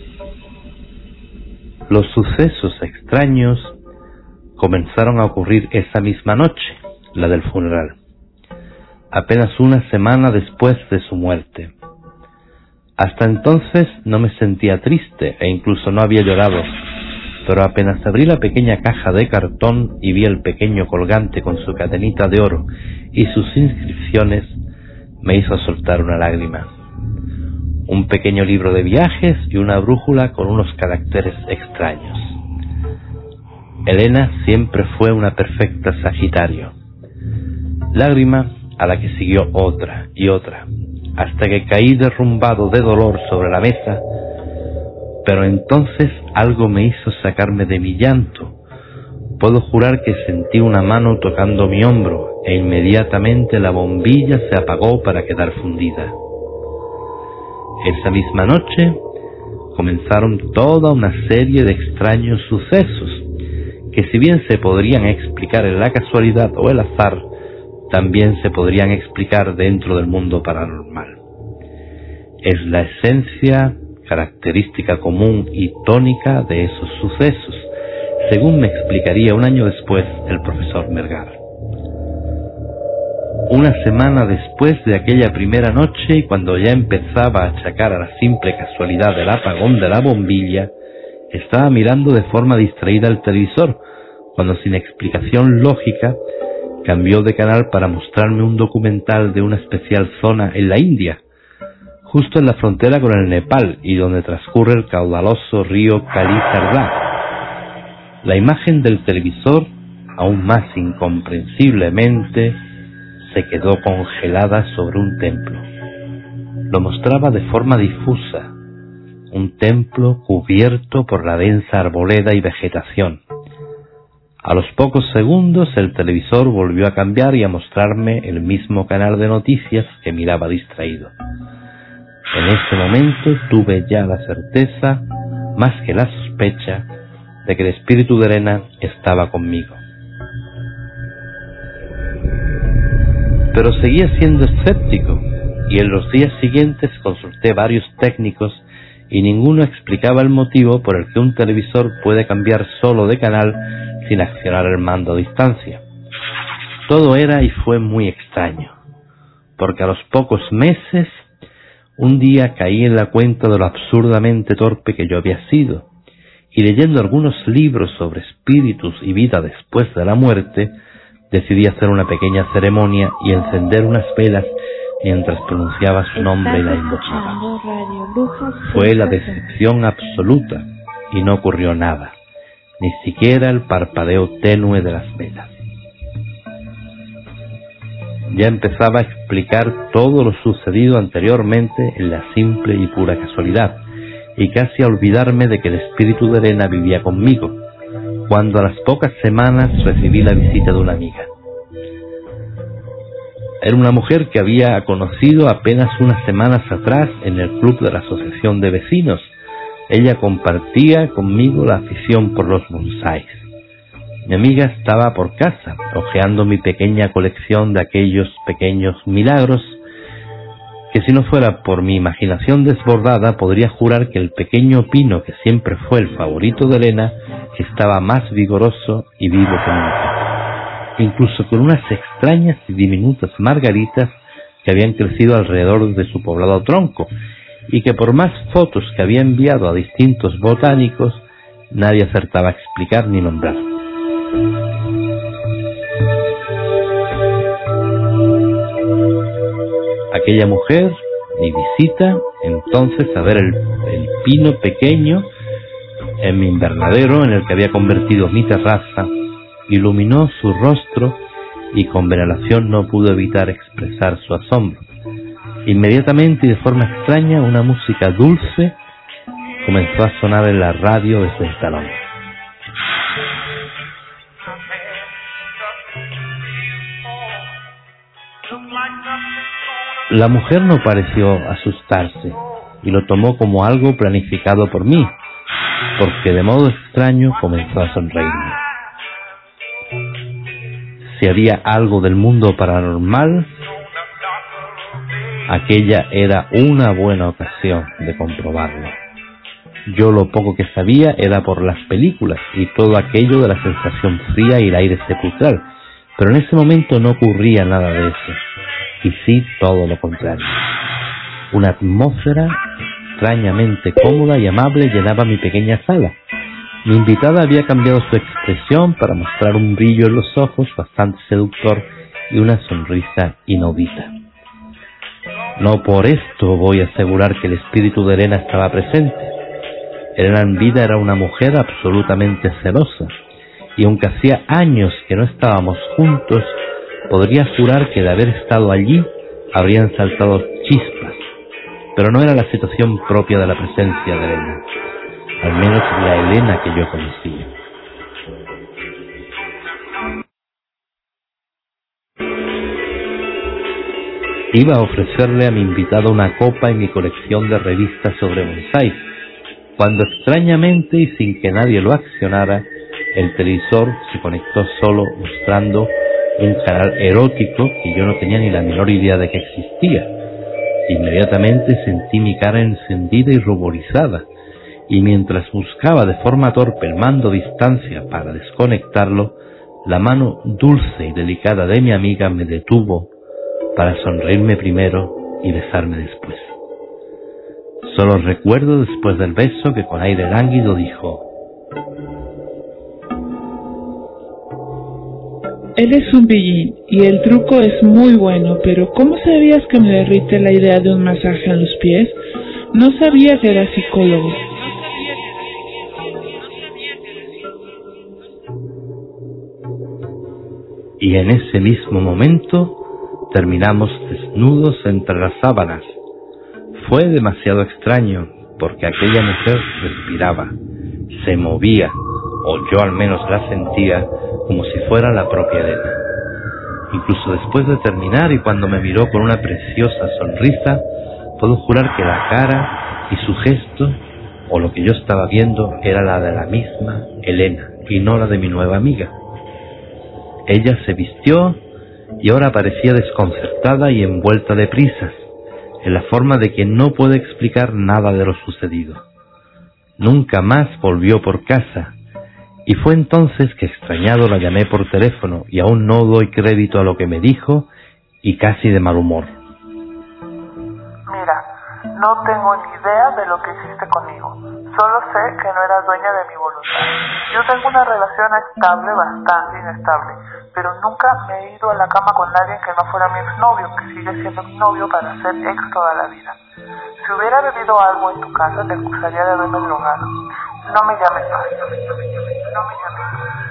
Los sucesos extraños comenzaron a ocurrir esa misma noche, la del funeral, apenas una semana después de su muerte. Hasta entonces no me sentía triste e incluso no había llorado, pero apenas abrí la pequeña caja de cartón y vi el pequeño colgante con su cadenita de oro y sus inscripciones, me hizo soltar una lágrima. Un pequeño libro de viajes y una brújula con unos caracteres extraños. Elena siempre fue una perfecta Sagitario. Lágrima a la que siguió otra y otra, hasta que caí derrumbado de dolor sobre la mesa. Pero entonces algo me hizo sacarme de mi llanto. Puedo jurar que sentí una mano tocando mi hombro e inmediatamente la bombilla se apagó para quedar fundida. Esa misma noche comenzaron toda una serie de extraños sucesos que, si bien se podrían explicar en la casualidad o el azar, también se podrían explicar dentro del mundo paranormal. Es la esencia, característica común y tónica de esos sucesos, según me explicaría un año después el profesor Mergar. Una semana después de aquella primera noche, y cuando ya empezaba a achacar a la simple casualidad del apagón de la bombilla, estaba mirando de forma distraída el televisor, cuando sin explicación lógica cambió de canal para mostrarme un documental de una especial zona en la India, justo en la frontera con el Nepal y donde transcurre el caudaloso río Kali-Sardar. La imagen del televisor, aún más incomprensiblemente, se quedó congelada sobre un templo. Lo mostraba de forma difusa, un templo cubierto por la densa arboleda y vegetación. A los pocos segundos el televisor volvió a cambiar y a mostrarme el mismo canal de noticias que miraba distraído. En ese momento tuve ya la certeza, más que la sospecha, de que el espíritu de Elena estaba conmigo. Pero seguía siendo escéptico, y en los días siguientes consulté varios técnicos y ninguno explicaba el motivo por el que un televisor puede cambiar solo de canal sin accionar el mando a distancia. Todo era y fue muy extraño, porque a los pocos meses, un día caí en la cuenta de lo absurdamente torpe que yo había sido, y leyendo algunos libros sobre espíritus y vida después de la muerte, decidí hacer una pequeña ceremonia y encender unas velas mientras pronunciaba su nombre y la invocaba. Fue la decepción absoluta y no ocurrió nada, ni siquiera el parpadeo tenue de las velas. Ya empezaba a explicar todo lo sucedido anteriormente en la simple y pura casualidad, y casi a olvidarme de que el espíritu de Elena vivía conmigo, cuando a las pocas semanas recibí la visita de una amiga. Era una mujer que había conocido apenas unas semanas atrás en el club de la asociación de vecinos. Ella compartía conmigo la afición por los bonsáis. Mi amiga estaba por casa, hojeando mi pequeña colección de aquellos pequeños milagros que si no fuera por mi imaginación desbordada podría jurar que el pequeño pino que siempre fue el favorito de Elena estaba más vigoroso y vivo que nunca, incluso con unas extrañas y diminutas margaritas que habían crecido alrededor de su poblado tronco y que por más fotos que había enviado a distintos botánicos nadie acertaba a explicar ni nombrar. Aquella mujer, mi visita, entonces a ver el pino pequeño en mi invernadero en el que había convertido mi terraza, iluminó su rostro y con veneración no pudo evitar expresar su asombro. Inmediatamente y de forma extraña una música dulce comenzó a sonar en la radio desde el salón. La mujer no pareció asustarse y lo tomó como algo planificado por mí, porque de modo extraño comenzó a sonreírme. Si había algo del mundo paranormal, aquella era una buena ocasión de comprobarlo. Yo lo poco que sabía era por las películas y todo aquello de la sensación fría y el aire sepulcral, pero en ese momento no ocurría nada de eso, y sí todo lo contrario. Una atmósfera extrañamente cómoda y amable llenaba mi pequeña sala. Mi invitada había cambiado su expresión para mostrar un brillo en los ojos bastante seductor y una sonrisa inaudita. No por esto voy a asegurar que el espíritu de Elena estaba presente. Elena en vida era una mujer absolutamente celosa, y aunque hacía años que no estábamos juntos, podría jurar que de haber estado allí habrían saltado chispas, pero no era la situación propia de la presencia de Elena, al menos la Elena que yo conocía. Iba a ofrecerle a mi invitado una copa y mi colección de revistas sobre bonsáis, cuando extrañamente y sin que nadie lo accionara, el televisor se conectó solo mostrando un canal erótico que yo no tenía ni la menor idea de que existía. Inmediatamente sentí mi cara encendida y ruborizada, y mientras buscaba de forma torpe el mando a distancia para desconectarlo, la mano dulce y delicada de mi amiga me detuvo para sonreírme primero y besarme después. Solo recuerdo después del beso que con aire lánguido dijo: Él es un pillín y el truco es muy bueno, pero ¿cómo sabías que me derrite la idea de un masaje a los pies? No sabía que era psicólogo. Y en ese mismo momento terminamos desnudos entre las sábanas. Fue demasiado extraño, porque aquella mujer respiraba, se movía, o yo al menos la sentía, como si fuera la propia Elena. Incluso después de terminar y cuando me miró con una preciosa sonrisa, puedo jurar que la cara y su gesto, o lo que yo estaba viendo, era la de la misma Elena y no la de mi nueva amiga. Ella se vistió y ahora parecía desconcertada y envuelta de prisas, en la forma de quien no puede explicar nada de lo sucedido. Nunca más volvió por casa, y fue entonces que extrañado la llamé por teléfono y aún no doy crédito a lo que me dijo y casi de mal humor. Mira, no tengo ni idea de lo que hiciste conmigo. Solo sé que no eras dueña de mi voluntad. Yo tengo una relación estable, bastante inestable, pero nunca me he ido a la cama con nadie que no fuera mi exnovio, que sigue siendo mi novio para ser ex toda la vida. Si hubiera bebido algo en tu casa, te acusaría de haberme drogado. No me llames más. No me llames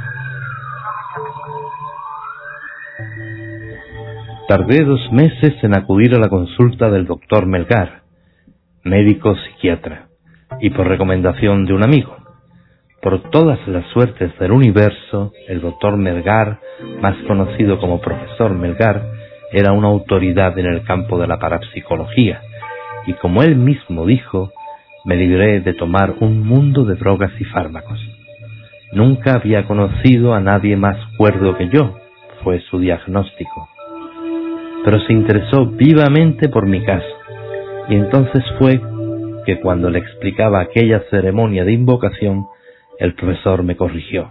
más. Tardé 2 meses en acudir a la consulta del doctor Melgar, médico psiquiatra, y por recomendación de un amigo. Por todas las suertes del universo, el doctor Melgar, más conocido como profesor Melgar, era una autoridad en el campo de la parapsicología, y como él mismo dijo, me libré de tomar un mundo de drogas y fármacos. Nunca había conocido a nadie más cuerdo que yo, fue su diagnóstico. Pero se interesó vivamente por mi caso, Y entonces fue que cuando le explicaba aquella ceremonia de invocación, el profesor me corrigió.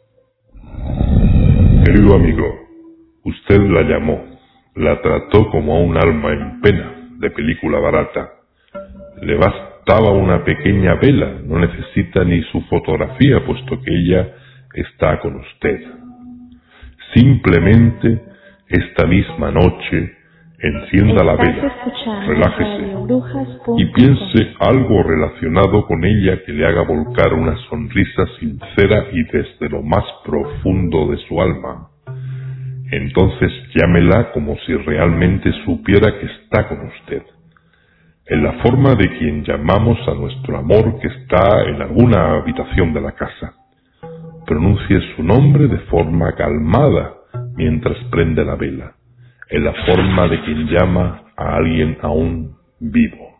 Querido amigo, usted la llamó, la trató como a un alma en pena, de película barata. Le bastaba una pequeña vela, no necesita ni su fotografía, puesto que ella está con usted. Simplemente, esta misma noche, encienda la vela, relájese y piense algo relacionado con ella que le haga volcar una sonrisa sincera y desde lo más profundo de su alma. Entonces llámela como si realmente supiera que está con usted, en la forma de quien llamamos a nuestro amor que está en alguna habitación de la casa. Pronuncie su nombre de forma calmada mientras prende la vela, en la forma de quien llama a alguien aún vivo.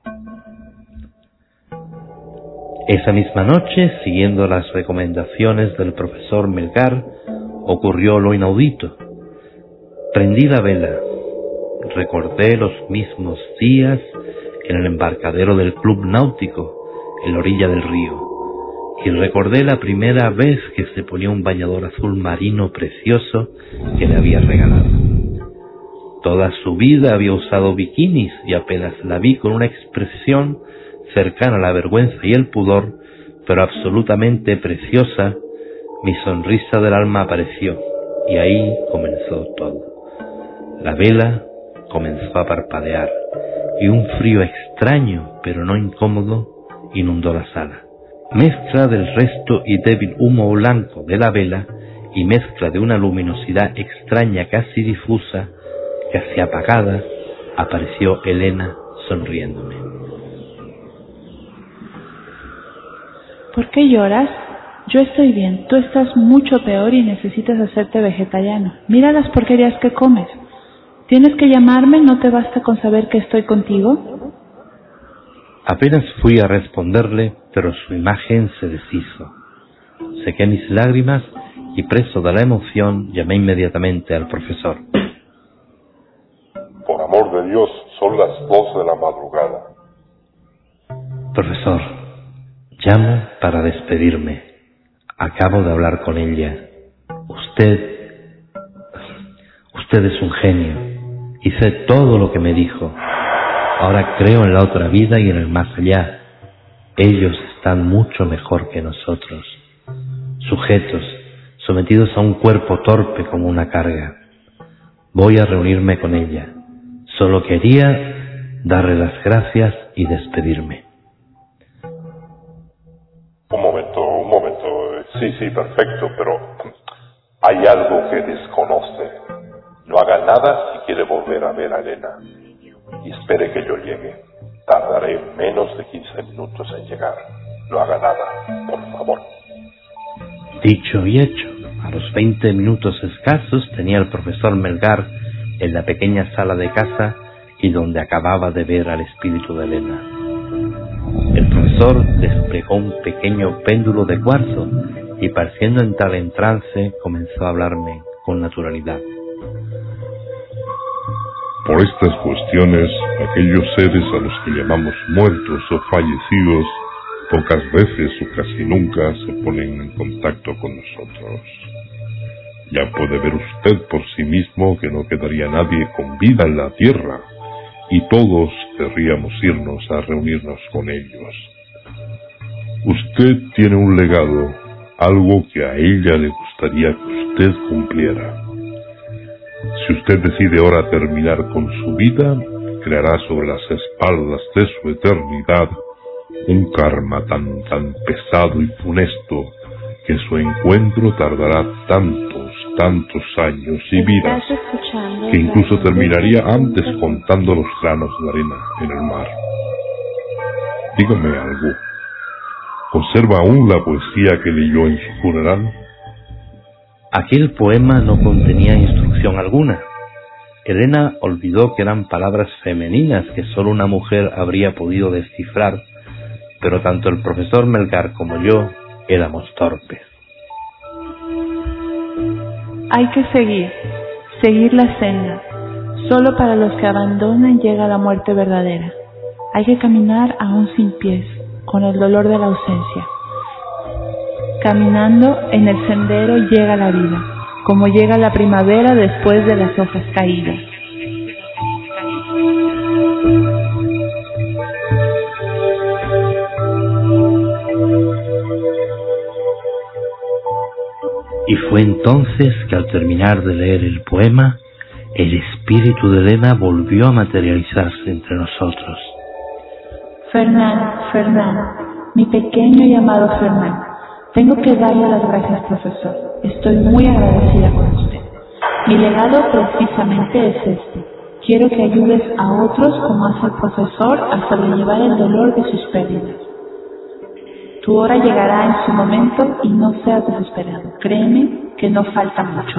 Esa misma noche, siguiendo las recomendaciones del profesor Melgar, ocurrió lo inaudito. Prendí la vela, recordé los mismos días en el embarcadero del club náutico, en la orilla del río, y recordé la primera vez que se ponía un bañador azul marino precioso que le había regalado. Toda su vida había usado bikinis y apenas la vi con una expresión cercana a la vergüenza y el pudor, pero absolutamente preciosa, mi sonrisa del alma apareció y ahí comenzó todo. La vela comenzó a parpadear y un frío extraño, pero no incómodo, inundó la sala. Mezcla del resto y débil humo blanco de la vela y mezcla de una luminosidad extraña casi difusa, casi apagada, apareció Elena sonriéndome. ¿Por qué lloras? Yo estoy bien, tú estás mucho peor y necesitas hacerte vegetariano. Mira las porquerías que comes. ¿Tienes que llamarme? ¿No te basta con saber que estoy contigo? Apenas fui a responderle, pero su imagen se deshizo. Sequé mis lágrimas y, preso de la emoción, llamé inmediatamente al profesor. Por amor de Dios, son las 2 de la madrugada. Profesor, llamo para despedirme. Acabo de hablar con ella. Usted es un genio. Hice todo lo que me dijo. Ahora creo en la otra vida y en el más allá. Ellos están mucho mejor que nosotros. Sujetos, sometidos a un cuerpo torpe como una carga. Voy a reunirme con ella. Solo quería darle las gracias y despedirme. Un momento. Sí, perfecto, pero hay algo que desconoce. No haga nada si quiere volver a ver a Elena. Y espere que yo llegue. Tardaré menos de 15 minutos en llegar. No haga nada, por favor. Dicho y hecho. A los 20 minutos escasos tenía el profesor Melgar en la pequeña sala de casa y donde acababa de ver al espíritu de Elena. El profesor desplegó un pequeño péndulo de cuarzo y, pareciendo entrar en trance, comenzó a hablarme con naturalidad. Por estas cuestiones, aquellos seres a los que llamamos muertos o fallecidos, pocas veces o casi nunca se ponen en contacto con nosotros. Ya puede ver usted por sí mismo que no quedaría nadie con vida en la tierra, y todos querríamos irnos a reunirnos con ellos. Usted tiene un legado, algo que a ella le gustaría que usted cumpliera. Si usted decide ahora terminar con su vida, creará sobre las espaldas de su eternidad un karma tan pesado y funesto que su encuentro tardará tantos años y vidas que incluso terminaría antes contando los granos de arena en el mar. Dígame algo. ¿Conserva aún la poesía que leyó en su funeral? Aquel poema no contenía instrucción alguna. Elena olvidó que eran palabras femeninas que solo una mujer habría podido descifrar, pero tanto el profesor Melgar como yo éramos torpes. Hay que seguir la senda. Solo para los que abandonan llega la muerte verdadera. Hay que caminar aún sin pies, con el dolor de la ausencia. Caminando en el sendero llega la vida, como llega la primavera después de las hojas caídas. Y fue entonces que al terminar de leer el poema, el espíritu de Elena volvió a materializarse entre nosotros. Fernán, mi pequeño y amado Fernán, tengo que darle las gracias, profesor. Estoy muy agradecida con usted. Mi legado precisamente es este. Quiero que ayudes a otros como hace el profesor a sobrellevar el dolor de sus pérdidas. Tu hora llegará en su momento y no seas desesperado. Créeme que no falta mucho.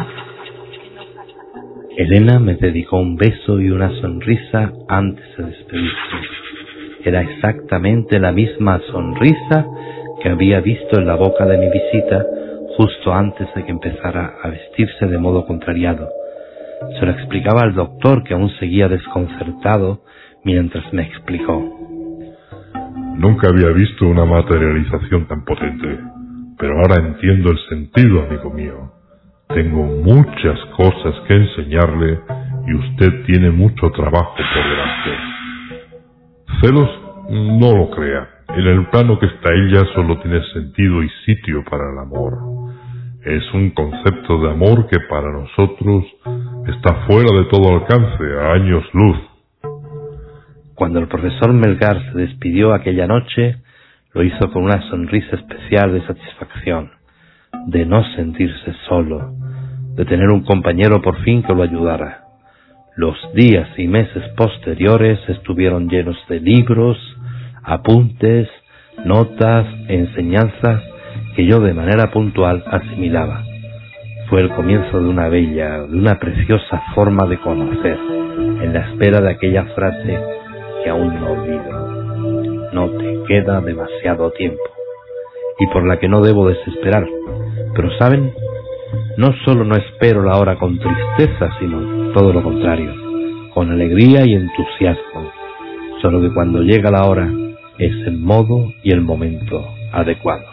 Elena me dedicó un beso y una sonrisa antes de despedirse. Era exactamente la misma sonrisa que había visto en la boca de mi visita justo antes de que empezara a vestirse de modo contrariado. Se lo explicaba al doctor, que aún seguía desconcertado mientras me explicó. Nunca había visto una materialización tan potente, pero ahora entiendo el sentido, amigo mío. Tengo muchas cosas que enseñarle y usted tiene mucho trabajo por delante. Celos, no lo crea. En el plano que está ella solo tiene sentido y sitio para el amor. Es un concepto de amor que para nosotros está fuera de todo alcance, a años luz. Cuando el profesor Melgar se despidió aquella noche, lo hizo con una sonrisa especial de satisfacción, de no sentirse solo, de tener un compañero por fin que lo ayudara. Los días y meses posteriores estuvieron llenos de libros, apuntes, notas, enseñanzas que yo de manera puntual asimilaba. Fue el comienzo de una bella, de una preciosa forma de conocer, en la espera de aquella frase que aún no olvido. No te queda demasiado tiempo, y por la que no debo desesperar. Pero ¿saben? No solo no espero la hora con tristeza, sino todo lo contrario, con alegría y entusiasmo. Solo que cuando llega la hora, es el modo y el momento adecuado.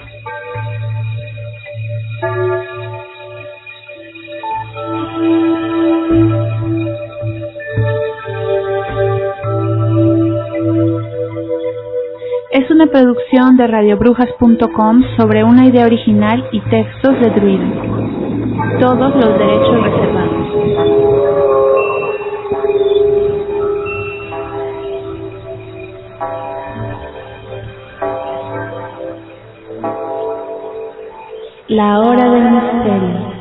Es una producción de radiobrujas.com sobre una idea original y textos de Druida. Todos los derechos reservados. La hora del misterio.